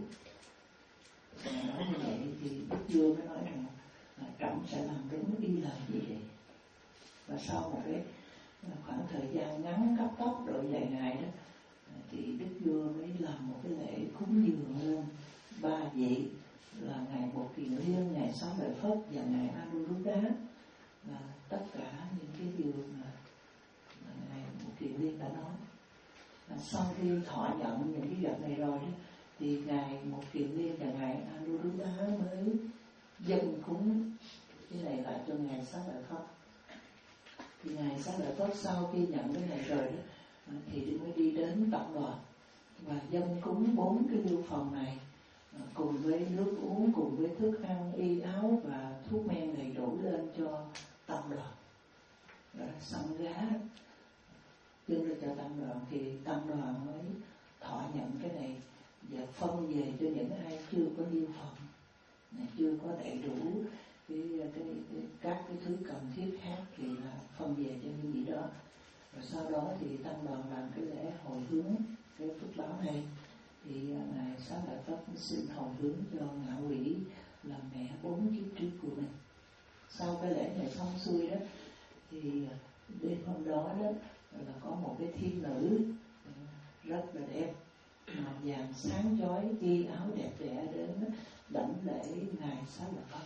Ngài nói như vậy thì Đức Vua mới nói rằng à, trẫm sẽ làm đúng y lời như vậy. Và sau một cái khoảng thời gian ngắn cấp tốc độ vài ngày đó thì Đức Vua mới làm một cái lễ cúng dường lên ba vị là Ngài Một Kiền Liên, Ngài Xá Lợi Phất và Ngài Anuruddha, là tất cả những cái điều mà, mà Ngài Một Kiền Liên đã nói. Và sau khi thọ nhận những cái vật này rồi đó, thì Ngài Một Kiền Liên và Ngài Anuruddha mới dâng cúng cái này lại cho Ngài Xá Lợi Phất. Thì Ngài Xá Lợi Phất sau khi nhận cái này rồi đó thì mới đi đến tập đoàn và dâng cúng bốn cái lưu phần này cùng với nước uống, cùng với thức ăn, y áo và thuốc men đầy đủ lên cho tăng đoàn. Rồi xong giá dâng lên cho tăng đoàn thì tăng đoàn mới thọ nhận cái này và phân về cho những ai chưa có lưu phần, chưa có đầy đủ cái, cái, cái, các cái thứ cần thiết khác thì là phân về cho những gì đó. Rồi sau đó thì tăng đoàn làm cái lễ hồi hướng cái phước báo này, thì Ngài Xá Lợi Phất xin hồi hướng cho ngạ quỷ là mẹ bốn kiếp trước của mình. Sau cái lễ này xong xuôi đó thì đêm hôm đó đó là có một cái thiên nữ rất là đẹp, màu vàng vàng sáng chói, y áo đẹp đẽ đến đảnh lễ ngài Xá Lợi Phất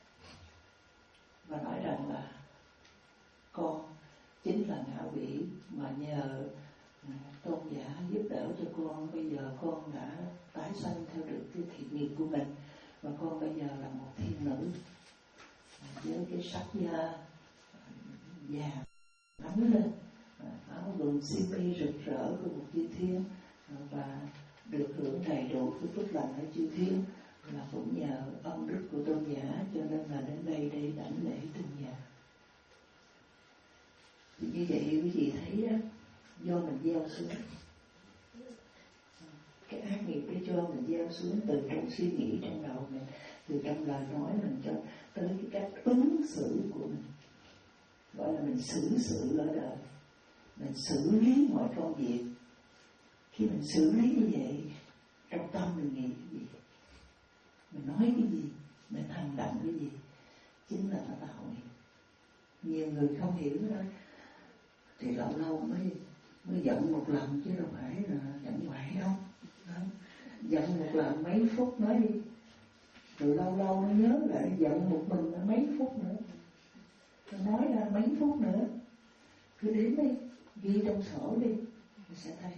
và nói rằng là con chính là ngạo bỉ mà nhờ tôn giả giúp đỡ cho con, bây giờ con đã tái sanh theo được cái thiện nghiệp của mình và con bây giờ là một thiên nữ với cái sắc da vàng ánh lên, áo quần xiêm y rực rỡ của một chư thiên và được hưởng đầy đủ cái phước lành ở chư thiên, là cũng nhờ ân đức của tôn giả cho nên là đến đây để đảnh lễ tôn giả. Thì như vậy quý vị thấy đó, do mình gieo xuống cái ác nghiệp để cho mình gieo xuống từ trong suy nghĩ trong đầu mình, từ trong lời nói mình cho tới cái cách ứng xử của mình, gọi là mình xử sự ở đời, mình xử lý mọi công việc. Khi mình xử lý như vậy, trong tâm mình nghĩ cái gì, mình nói cái gì, mình hành động cái gì, chính là nó tạo nghiệp. Nhiều người không hiểu đó thì lâu lâu mới mới giận một lần chứ đâu phải là giận hoài đâu. Không? Giận một lần mấy phút nói đi, rồi lâu lâu nó nhớ lại giận một mình nó mấy phút nữa, nó nói ra mấy phút nữa, cứ đếm đi, ghi trong sổ đi, mình sẽ thấy.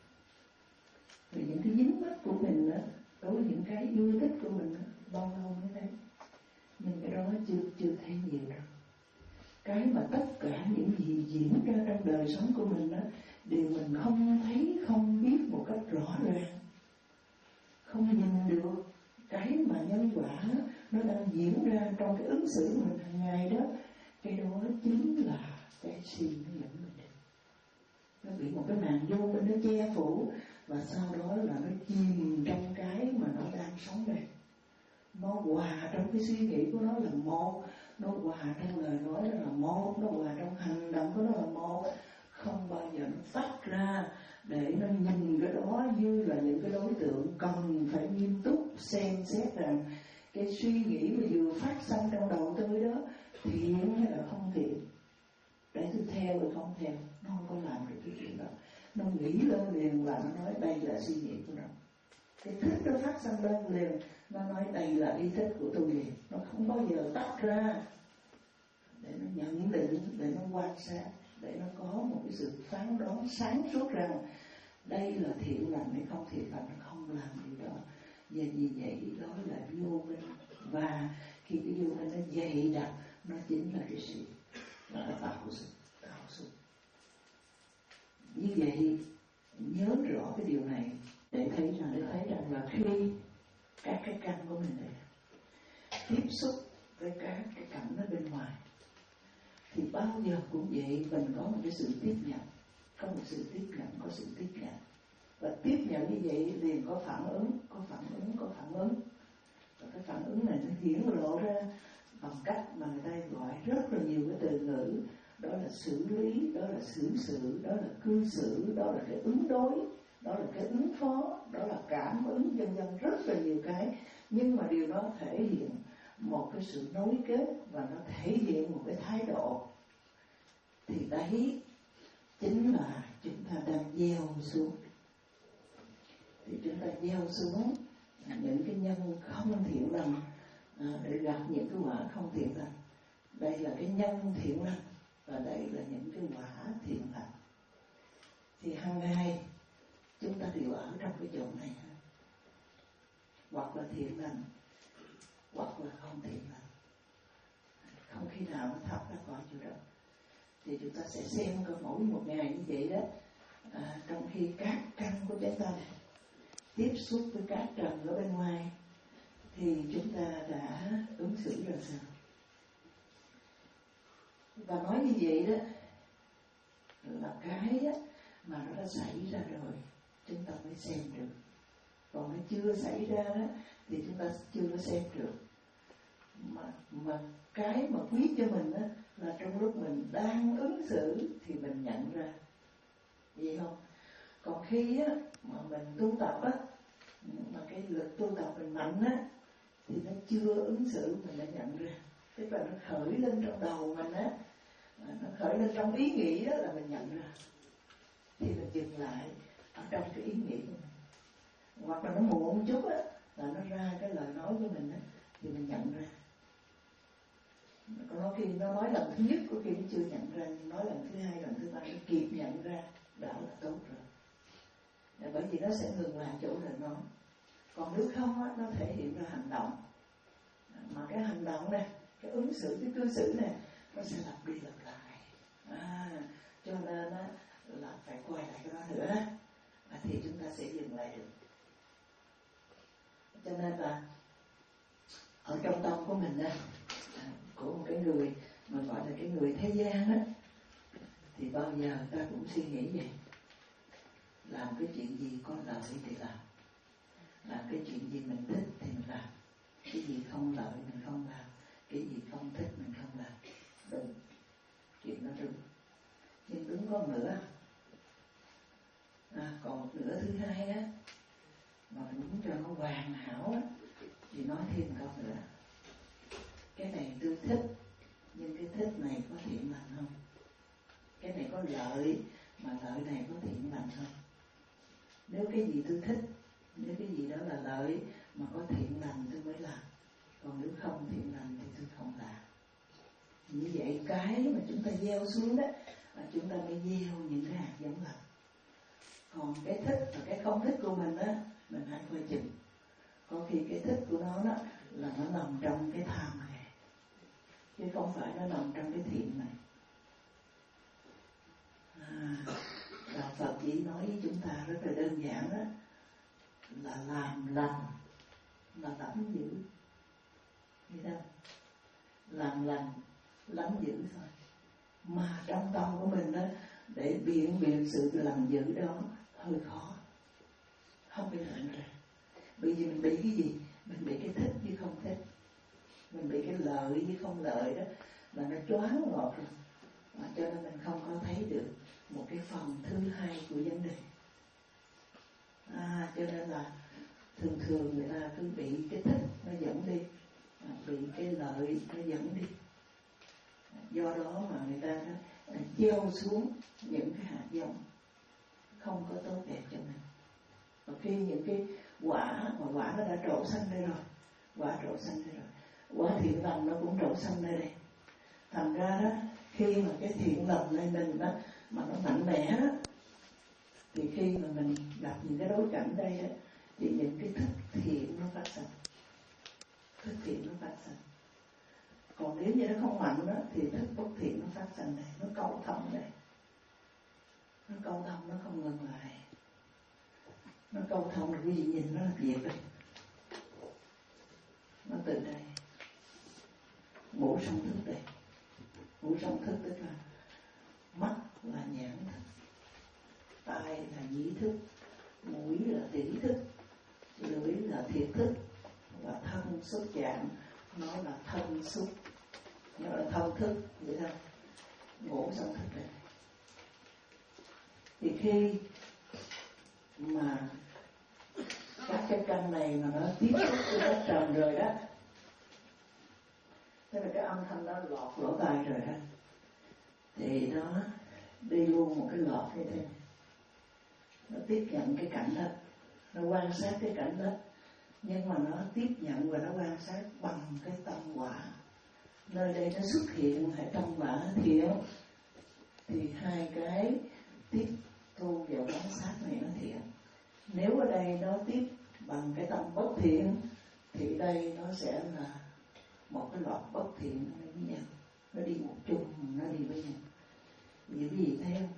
Rồi những cái dính mắc của mình đó, đối với những cái yêu thích của mình đó, bao lâu mới thấy. Nhưng cái đó chưa chưa thấy nhiều đâu. Cái mà tất cả những gì diễn ra trong đời sống của mình đó, đều mình không thấy, không biết một cách rõ ràng, không nhìn được cái mà nhân quả nó đang diễn ra trong cái ứng xử của mình hàng ngày đó. Cái đó chính là cái si nó dẫn mình đi. Nó bị một cái màn vô minh nó che phủ, và sau đó là nó chìm trong cái mà nó đang sống đây. Nó hòa trong cái suy nghĩ của nó là một, nó hòa trong lời nói nó là một, nó hòa trong hành động của nó là một. Không bao giờ nó tách ra để nó nhìn cái đó như là những cái đối tượng cần phải nghiêm túc xem xét rằng cái suy nghĩ mà vừa phát sinh trong đầu tôi đó thiện hay là không thiện, để tôi theo hay không theo. Nó không có làm được cái chuyện đó. Nó nghĩ lên liền và nó nói đây là suy nghĩ của nó. Cái thích nó phát sinh lên liền, nó nói đây là ý thích của tôi liền. Nó không bao giờ tách ra để nó nhận định, để nó quan sát, để nó có một cái sự phán đoán sáng suốt rằng đây là thiện lành hay không thiện lành. Nó không làm điều đó. Và vì vậy đó là vô minh. Và khi cái vô minh nó dày đặc, nó chính là cái sự nó tạo sự tạo sự. Như vậy nhớ rõ cái điều này để thấy rằng để thấy rằng là khi các cái căn của mình này tiếp xúc với các cái cảnh ở bên ngoài thì bao giờ cũng vậy, mình có một cái sự tiếp nhận, có một sự tiếp nhận, có sự tiếp nhận. Và tiếp nhận như vậy liền có phản ứng, có phản ứng, có phản ứng. Và cái phản ứng này nó hiển lộ ra bằng cách mà người ta gọi rất là nhiều cái từ ngữ. Đó là xử lý, đó là xử sự, đó là cư xử, đó là cái ứng đối, đó là cái ứng phó, đó là cảm ứng, vân vân, rất là nhiều cái. Nhưng mà điều đó thể hiện một cái sự nối kết và nó thể hiện một cái thái độ. Thì đấy chính là chúng ta đang gieo xuống. Thì chúng ta gieo xuống những cái nhân không thiện lành à, để gặp những cái quả không thiện lành. Đây là cái nhân thiện lành và đây là những cái quả thiện lành. Thì hàng ngày chúng ta đều ở trong cái chỗ này, hoặc là thiện lành hoặc là không thiện lành, không khi nào nó thoát ra khỏi chỗ đó. Thì chúng ta sẽ xem có mỗi một ngày như vậy đó, à, trong khi các căn của trái tâm tiếp xúc với các trần ở bên ngoài thì chúng ta đã ứng xử ra sao. Và nói như vậy đó là cái đó mà nó đã xảy ra rồi chúng ta mới xem được. Còn nó chưa xảy ra đó thì chúng ta chưa có xem được. Mà, mà cái mà quý cho mình đó là trong lúc mình đang ứng xử thì mình nhận ra, vậy không? Còn khi á, mà mình tu tập á, mà cái lực tu tập mình mạnh á, thì nó chưa ứng xử mình đã nhận ra. Tức là nó khởi lên trong đầu mình á, nó khởi lên trong ý nghĩ đó là mình nhận ra. Thì mình dừng lại ở trong cái ý nghĩ của mình. Hoặc nói với mình á, thì mình nhận ra. Có khi nó nói lần thứ nhất, có khi nó chưa nhận ra, nhưng nói lần thứ hai, lần thứ ba nó kịp nhận ra, đã là tốt rồi. Và bởi vì nó sẽ ngừng lại chỗ lời nói. Còn nếu không á, nó thể hiện ra hành động. Mà cái hành động này, cái ứng xử, cái cư xử này, nó sẽ lặp đi lặp lại. À, cho nên á, là phải quay lại cái đó nữa đó. À, thì chúng ta sẽ dừng lại được. Cho nên là ở trong tâm của mình á, à, của một cái người mà gọi là cái người thế gian á, thì bao giờ ta cũng suy nghĩ vậy: làm cái chuyện gì có lợi thì làm, làm cái chuyện gì mình thích thì mình làm, cái gì không lợi mình không làm, cái gì không thích mình không làm. Đúng, chuyện đó đúng. Nhưng đúng có một nửa. À, còn một nửa thứ hai á, mà mình muốn cho nó hoàn hảo á, thì nói thêm câu nữa: cái này tôi thích, nhưng cái thích này có thiện lành không? Cái này có lợi, mà lợi này có thiện lành không? Nếu cái gì tôi thích, nếu cái gì đó là lợi mà có thiện lành tôi mới làm, còn nếu không thiện lành thì tôi không làm. Như vậy cái mà chúng ta gieo xuống đó, chúng ta mới gieo những cái hạt giống lành. Còn cái thích và cái không thích của mình á, mình hãy coi chừng. Có khi cái thích của nó đó là nó nằm trong cái tham này, chứ không phải nó nằm trong cái thiện này. À, Đạo Phật chỉ nói với chúng ta rất là đơn giản đó, là làm lành là lắm dữ. Biết không? Làm lành lắm dữ thôi. Mà trong tâm của mình đó, để biện biện sự làm dữ đó hơi khó, không biết nhận ra. Bởi vì mình bị cái gì? Mình bị cái thích với không thích, mình bị cái lợi với không lợi đó, là nó choáng ngợp rồi. Mà cho nên mình không có thấy được một cái phần thứ hai của vấn đề. À, cho nên là thường thường người ta cứ bị cái thích nó dẫn đi, à, bị cái lợi nó dẫn đi. Do đó mà người ta nó gieo xuống những cái hạt giống không có tốt đẹp cho mình. Và khi những cái quả mà quả nó đã trổ xanh đây rồi, quả trổ xanh đây rồi, quả thiện lành nó cũng trổ xanh đây đây. Thành ra đó, khi mà cái thiện lành này mình đó mà nó mạnh mẽ đó, thì khi mà mình gặp những cái đối cảnh đây đó, thì những cái thức thiện nó phát sinh, thức thiện nó phát sinh. Còn nếu như nó không mạnh đó, thì thức bất thiện nó phát sinh này, nó câu thông này, nó câu thông, nó không ngừng lại, nó câu thông. Quý vị nhìn nó là việc đây, nó từ đây ngũ song thức đây. Ngũ song thức tức là mắt là nhãn thức, tai là nhĩ thức, mũi là tỷ thức, lưỡi là thiệt thức, và thân xúc chạm nó là thân xúc, nó là thân thức, vậy thôi. Ngũ song thức đây. Thì khi mà các cái căn này mà nó tiếp xúc với đất trần rồi đó, thế là cái âm thanh đó lọt lỗ tai rồi đó, thì nó đi luôn một cái lọt như thế này. Nó tiếp nhận cái cảnh đó, nó quan sát cái cảnh đó, nhưng mà nó tiếp nhận và nó quan sát bằng cái tâm quả. Nơi đây nó xuất hiện hệ tâm quả thiện, thì hai cái tiếp thu và quan sát này nó thiện. Nếu ở đây nó tiếp bằng cái tâm bất thiện, thì đây nó sẽ là một cái loạt bất thiện nó với nhau, nó đi một chung, nó đi với nhau. Những gì thấy không?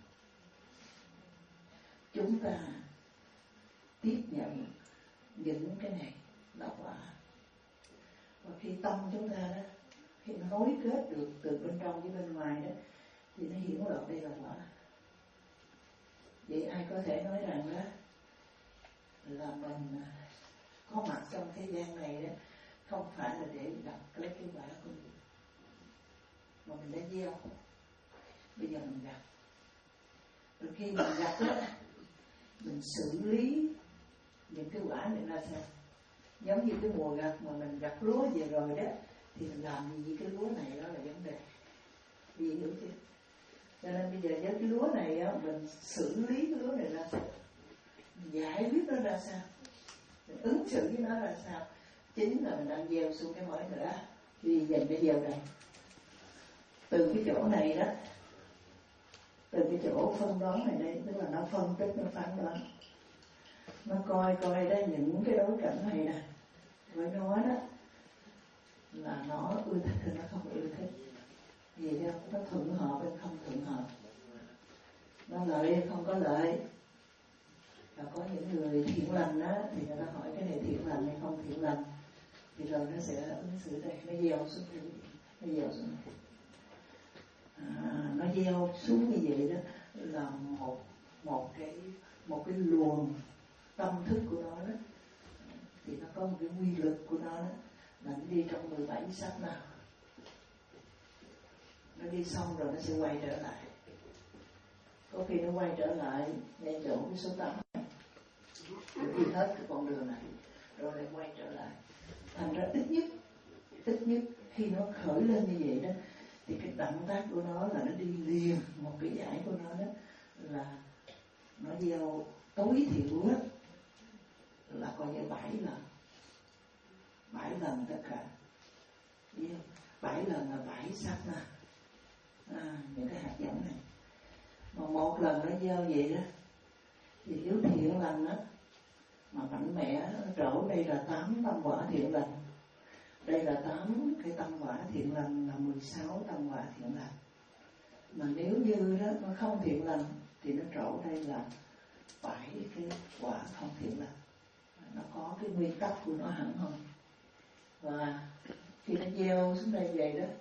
Chúng ta tiếp nhận những cái này là quả. Và khi tâm chúng ta đó, khi nó nối kết được từ bên trong với bên ngoài đó, thì nó hiểu được đây là quả. Vậy ai có thể nói rằng đó là mình có mặt trong thế gian này đó không phải là để gặp cái cái quả của mình, mà mình đã gieo, bây giờ mình gặp. Rồi khi mình gặp đó, mình xử lý những cái quả này ra sao? Giống như cái mùa gặt mà mình gặt lúa về rồi đó, thì mình làm gì với cái lúa này, đó là vấn đề. Vì hiểu chưa? Cho nên bây giờ với cái lúa này á, mình xử lý cái lúa này ra sao, mình giải quyết nó ra sao, mình ứng xử với nó ra sao, chính là mình đang gieo xuống cái mới nữa đó. Vì dành cái gieo đây, từ cái chỗ này đó, từ cái chỗ phân đoán này đây, tức là nó phân tích, nó phán đoán, nó coi coi đó những cái đối cảnh này nè với nó đó là nó ưa thích hay nó không ưa thích, gì đâu, nó thuận hợp hay không thuận hợp, nó lợi hay không có lợi. Và có những người thiện lành á thì người ta hỏi cái này thiện lành hay không thiện lành, thì rồi nó sẽ ứng xử đây, nó gieo xuống đây, nó gieo xuống này. À, nó gieo xuống như vậy đó là một một cái một cái luồng tâm thức của nó đó, thì nó có một cái quy lực của nó đó, là nó đi trong mười bảy sắc nào, nó đi xong rồi nó sẽ quay trở lại, có khi nó quay trở lại ngay chỗ cái số tám này, rồi đi hết cái con đường này rồi lại quay trở lại. Thành ra ít nhất ít nhất khi nó khởi lên như vậy đó, thì cái động tác của nó là nó đi liền một cái giải của nó đó, là nó gieo tối thiểu đó, là coi như bảy lần, bảy lần tất cả, bảy lần là bảy sắc nè, à, những cái hạt giống này. Mà một lần nó gieo vậy đó, thì nếu thiện lành đó mà mạnh mẽ, nó trổ đây là tám tâm quả thiện lành, đây là tám cái tâm quả thiện lành, là mười sáu tâm quả thiện lành. Mà nếu như đó nó không thiện lành thì nó trổ đây là bảy cái quả không thiện lành. Nó có cái nguyên tắc của nó hẳn hoi. Và khi nó gieo xuống đây vậy đó,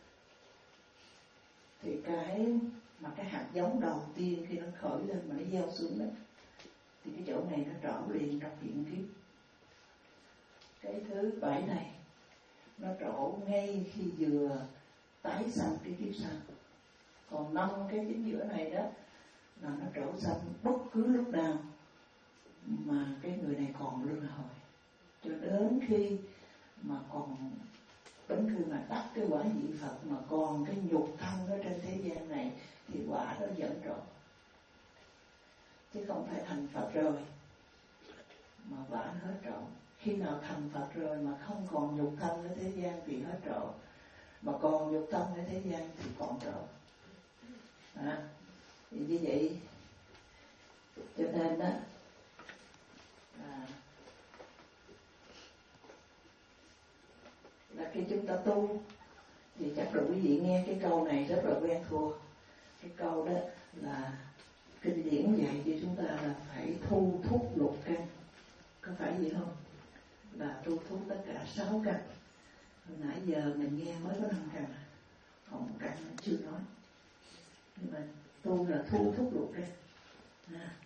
thì cái mà cái hạt giống đầu tiên khi nó khởi lên mà nó gieo xuống đó, thì cái chỗ này nó trổ liền trong hiện kiếp. Cái thứ bảy này nó trổ ngay khi vừa tái sanh cái kiếp sau. Còn năm cái chính giữa này đó là nó trổ sanh bất cứ lúc nào mà cái người này còn luân hồi, cho đến khi mà còn đến khi mà đắc cái quả vị Phật, mà còn cái nhục thân ở trên thế gian này, thì quả đó dẫn trổ, chứ không phải thành Phật rồi mà quả hết trổ. Khi nào thành Phật rồi mà không còn nhục thân ở thế gian thì hết trổ, mà còn nhục thân ở thế gian thì còn trổ. À, thì như vậy cho nên đó à, là khi chúng ta tu thì chắc là quý vị nghe cái câu này rất là quen thuộc. Cái câu đó là kinh điển dạy cho chúng ta là phải thu thúc lục căn, có phải vậy không? Là thu thúc tất cả sáu căn. Hồi nãy giờ mình nghe mới có năm căn, còn một căn chưa nói. Nhưng mà tu là thu thúc lục căn. À,